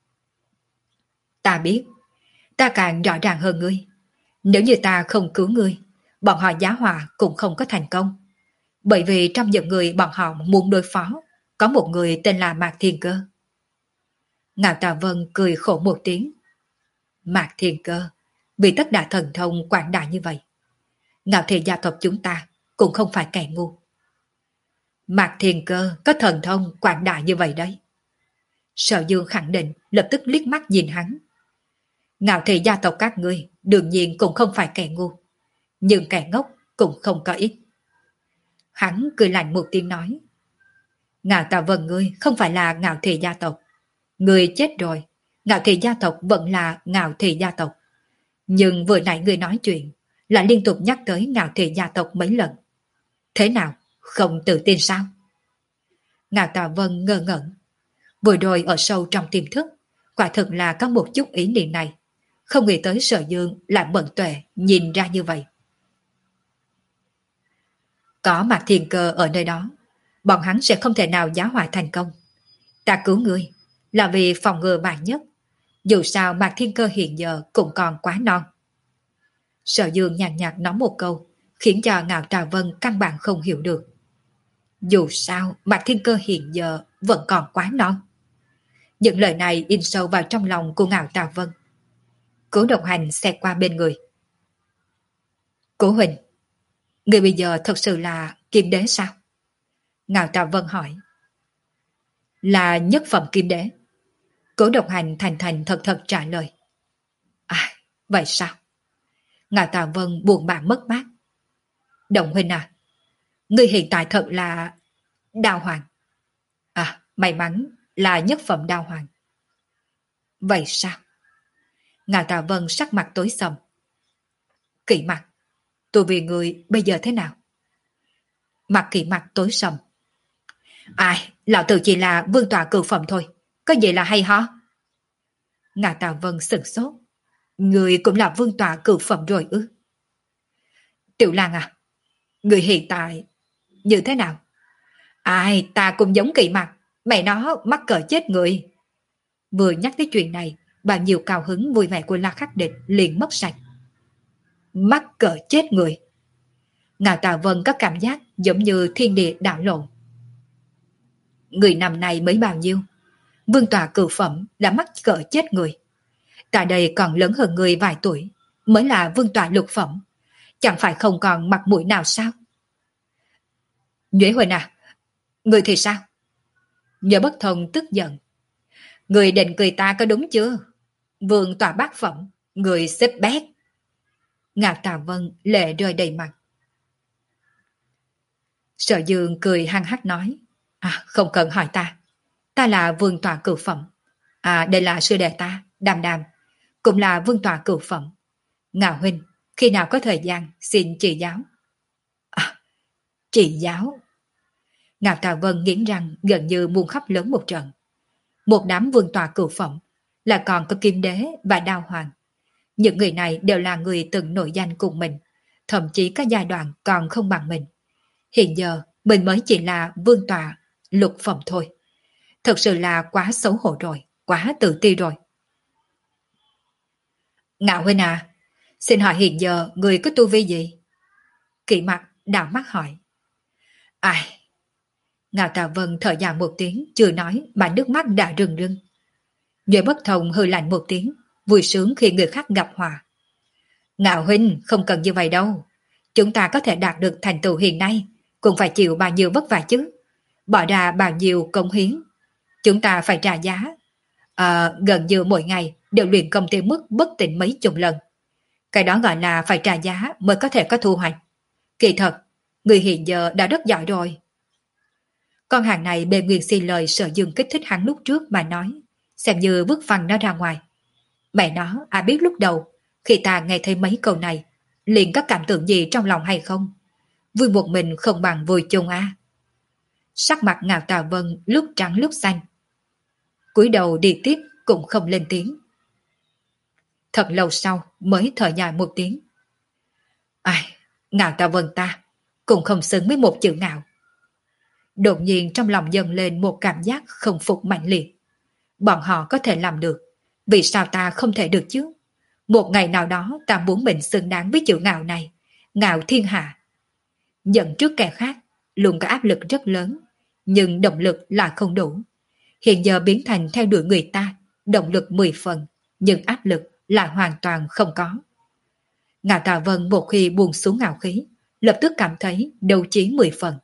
Ta biết, ta càng rõ ràng hơn ngươi. Nếu như ta không cứu ngươi, bọn họ giá hòa cũng không có thành công. Bởi vì trong những người bọn họ muốn đối phó, có một người tên là Mạc Thiên Cơ. Ngạo Tà Vân cười khổ một tiếng. Mạc Thiên Cơ, vì tất đã thần thông quảng đại như vậy. Ngạo Thị gia tộc chúng ta cũng không phải kẻ ngu. Mạc Thiên Cơ có thần thông quảng đại như vậy đấy. Sở Dương khẳng định, lập tức liếc mắt nhìn hắn. Ngạo Thị gia tộc các ngươi đương nhiên cũng không phải kẻ ngu, nhưng kẻ ngốc cũng không có ít. Hắn cười lạnh một tiếng nói. Ngạo Tà Vân ngươi không phải là Ngạo Thị gia tộc. Ngươi chết rồi, Ngạo Thị gia tộc vẫn là Ngạo Thị gia tộc. Nhưng vừa nãy ngươi nói chuyện lại liên tục nhắc tới Ngạo Thị gia tộc mấy lần. Thế nào, không tự tin sao? Ngạo Tà Vân ngơ ngẩn. Vừa rồi ở sâu trong tiềm thức, quả thực là có một chút ý niệm này. Không nghĩ tới Sở Dương lại bận tuệ nhìn ra như vậy. Có Mạc Thiên Cơ ở nơi đó, bọn hắn sẽ không thể nào giá họa thành công. Ta cứu ngươi là vì phòng ngừa vạn nhất. Dù sao Mạc Thiên Cơ hiện giờ cũng còn quá non. Sở Dương nhàn nhạt nói một câu, khiến cho Ngạo Tà Vân căn bản không hiểu được. Dù sao Mạc Thiên Cơ hiện giờ vẫn còn quá non. Những lời này in sâu vào trong lòng của Ngạo Tà Vân. Cố Độc Hành xẹt qua bên người. Cố Huỳnh, người bây giờ thật sự là kim đế sao? Ngạo Tà Vân hỏi. Là nhất phẩm kim đế. Cố Độc Hành thành thành thật thật trả lời. À, Vậy sao? Ngạo Tà Vân buồn bã mất mát. Đồng huynh à, ngươi hiện tại thật là đao hoàng. À, may mắn là nhất phẩm đao hoàng. Vậy sao? Ngạo Tà Vân sắc mặt tối sầm. Kỵ mặt, tôi vì người bây giờ thế nào? Mặt Kỵ mặt tối sầm. Ai, lão tử chỉ là vương tọa cửu phẩm thôi, có gì là hay ho? Ngạo Tà Vân sửng sốt. Người cũng là vương tọa cửu phẩm rồi ư? Tiểu Lan à, người hiện tại như thế nào? Ai, ta cũng giống Kỵ mặt, mẹ nó mắc cỡ chết người. Vừa nhắc tới chuyện này, bao nhiêu cao hứng vui vẻ của La Khắc Địch liền mất sạch. Mắc cỡ chết người. Ngạo Tà Vân có cảm giác giống như thiên địa đảo lộn. Người năm nay mới bao nhiêu? Vương tọa cửu phẩm đã mắc cỡ chết người. Tại đây còn lớn hơn người vài tuổi, mới là vương tọa lục phẩm. Chẳng phải không còn mặt mũi nào sao? Nhuế Huỳnh à, người thì sao? Nhớ Bất Thông tức giận. Người định cười ta có đúng chưa? Vương tọa bát phẩm, người xếp bét. Ngạo Tà Vân lệ rơi đầy mặt. Sở Dương cười hăng hắc nói. À, không cần hỏi ta. Ta là vương tọa cửu phẩm. À, đây là sư đệ ta, Đàm Đàm. Cũng là vương tọa cửu phẩm. Ngạo huynh, khi nào có thời gian, xin chỉ giáo. À, chỉ giáo. Ngạo Tà Vân nghiến răng gần như muốn khóc lớn một trận. Một đám vương tọa cửu phẩm, là còn có Kim Đế và Đao Hoàng. Những người này đều là người từng nổi danh cùng mình, thậm chí các giai đoạn còn không bằng mình. Hiện giờ, mình mới chỉ là vương tọa lục phẩm thôi. Thật sự là quá xấu hổ rồi, quá tự ti rồi. Ngạo huynh à, xin hỏi hiện giờ người có tu vi gì? Kỵ mặt đảo mắt hỏi. Ai? Ngạo Tà Vân thở dài một tiếng, chưa nói mà nước mắt đã rưng rưng. Nhuệ Bất Thông hừ lạnh một tiếng, vui sướng khi người khác gặp hòa. Ngạo huynh không cần như vậy đâu. Chúng ta có thể đạt được thành tựu hiện nay, cũng phải chịu bao nhiêu vất vả chứ. Bỏ ra bao nhiêu công hiến. Chúng ta phải trả giá. À, gần như mỗi ngày đều luyện công tới mức bất tỉnh mấy chục lần. Cái đó gọi là phải trả giá mới có thể có thu hoạch. Kỳ thật, người hiện giờ đã rất giỏi rồi. Con hàng này bề nguyện xin lời Sở Dương kích thích hắn lúc trước mà nói, xem như vứt phăng nó ra ngoài. Mẹ nó, ai biết lúc đầu, khi ta nghe thấy mấy câu này, liền có cảm tưởng gì trong lòng hay không? Vui một mình không bằng vui chung à. Sắc mặt Ngạo Tà Vân lúc trắng lúc xanh. Cúi đầu đi tiếp cũng không lên tiếng. Thật lâu sau mới thở dài một tiếng. Ai, Ngạo Tà Vân ta cũng không xứng với một chữ Ngạo. Đột nhiên trong lòng dâng lên một cảm giác không phục mạnh liệt. Bọn họ có thể làm được, vì sao ta không thể được chứ? Một ngày nào đó ta muốn mình xứng đáng với chữ Ngạo này, Ngạo thiên hạ. Dẫn trước kẻ khác, luôn có áp lực rất lớn, nhưng động lực là không đủ. Hiện giờ biến thành theo đuổi người ta, động lực mười phần, nhưng áp lực là hoàn toàn không có. Ngạo Tà Vân một khi buông xuống ngạo khí, lập tức cảm thấy đấu trí mười phần.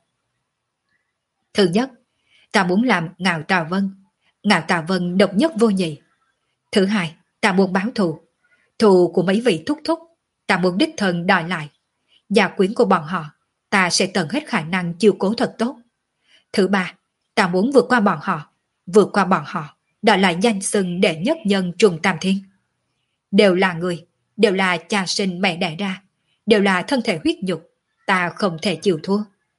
Thứ nhất, ta muốn làm Ngạo Tà Vân, Ngạo Tà Vân độc nhất vô nhị. Thứ hai, ta muốn báo thù, thù của mấy vị thúc thúc, ta muốn đích thân đòi lại. Gia quyến của bọn họ, ta sẽ tận hết khả năng chiêu cố thật tốt. Thứ ba, ta muốn vượt qua bọn họ, vượt qua bọn họ, đòi lại danh xưng đệ nhất nhân Trung Tam Thiên. Đều là người, đều là cha sinh mẹ đẻ ra, đều là thân thể huyết nhục, ta không thể chịu thua.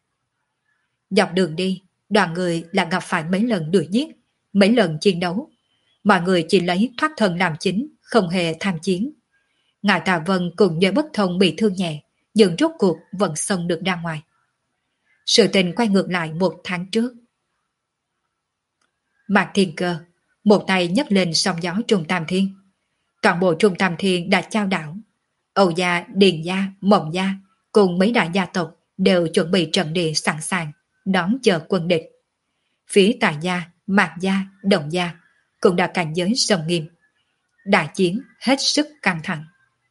Dọc đường đi, đoàn người là gặp phải mấy lần đuổi giết, mấy lần chiến đấu. Mọi người chỉ lấy thoát thân làm chính, không hề tham chiến. Ngạo Tà Vân cùng Nhuệ Bất Thông bị thương nhẹ, nhưng rốt cuộc vẫn xông được ra ngoài. Sự tình quay ngược lại một tháng trước. Mạc Thiên Cơ, một tay nhấc lên sóng gió Trung Tam Thiên. Toàn bộ Trung Tam Thiên đã chao đảo. Âu gia, Điền gia, Mộng gia cùng mấy đại gia tộc đều chuẩn bị trận địa sẵn sàng đón chờ quân địch. Phía Tài gia, Mạc gia, Đồng gia cũng đã cảnh giới sông nghiêm. Đại chiến hết sức căng thẳng.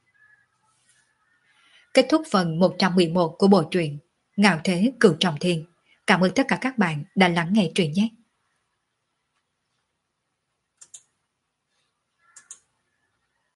Kết thúc phần một trăm mười một của bộ truyện Ngạo Thế Cửu Trọng Thiên. Cảm ơn tất cả các bạn đã lắng nghe truyện nhé.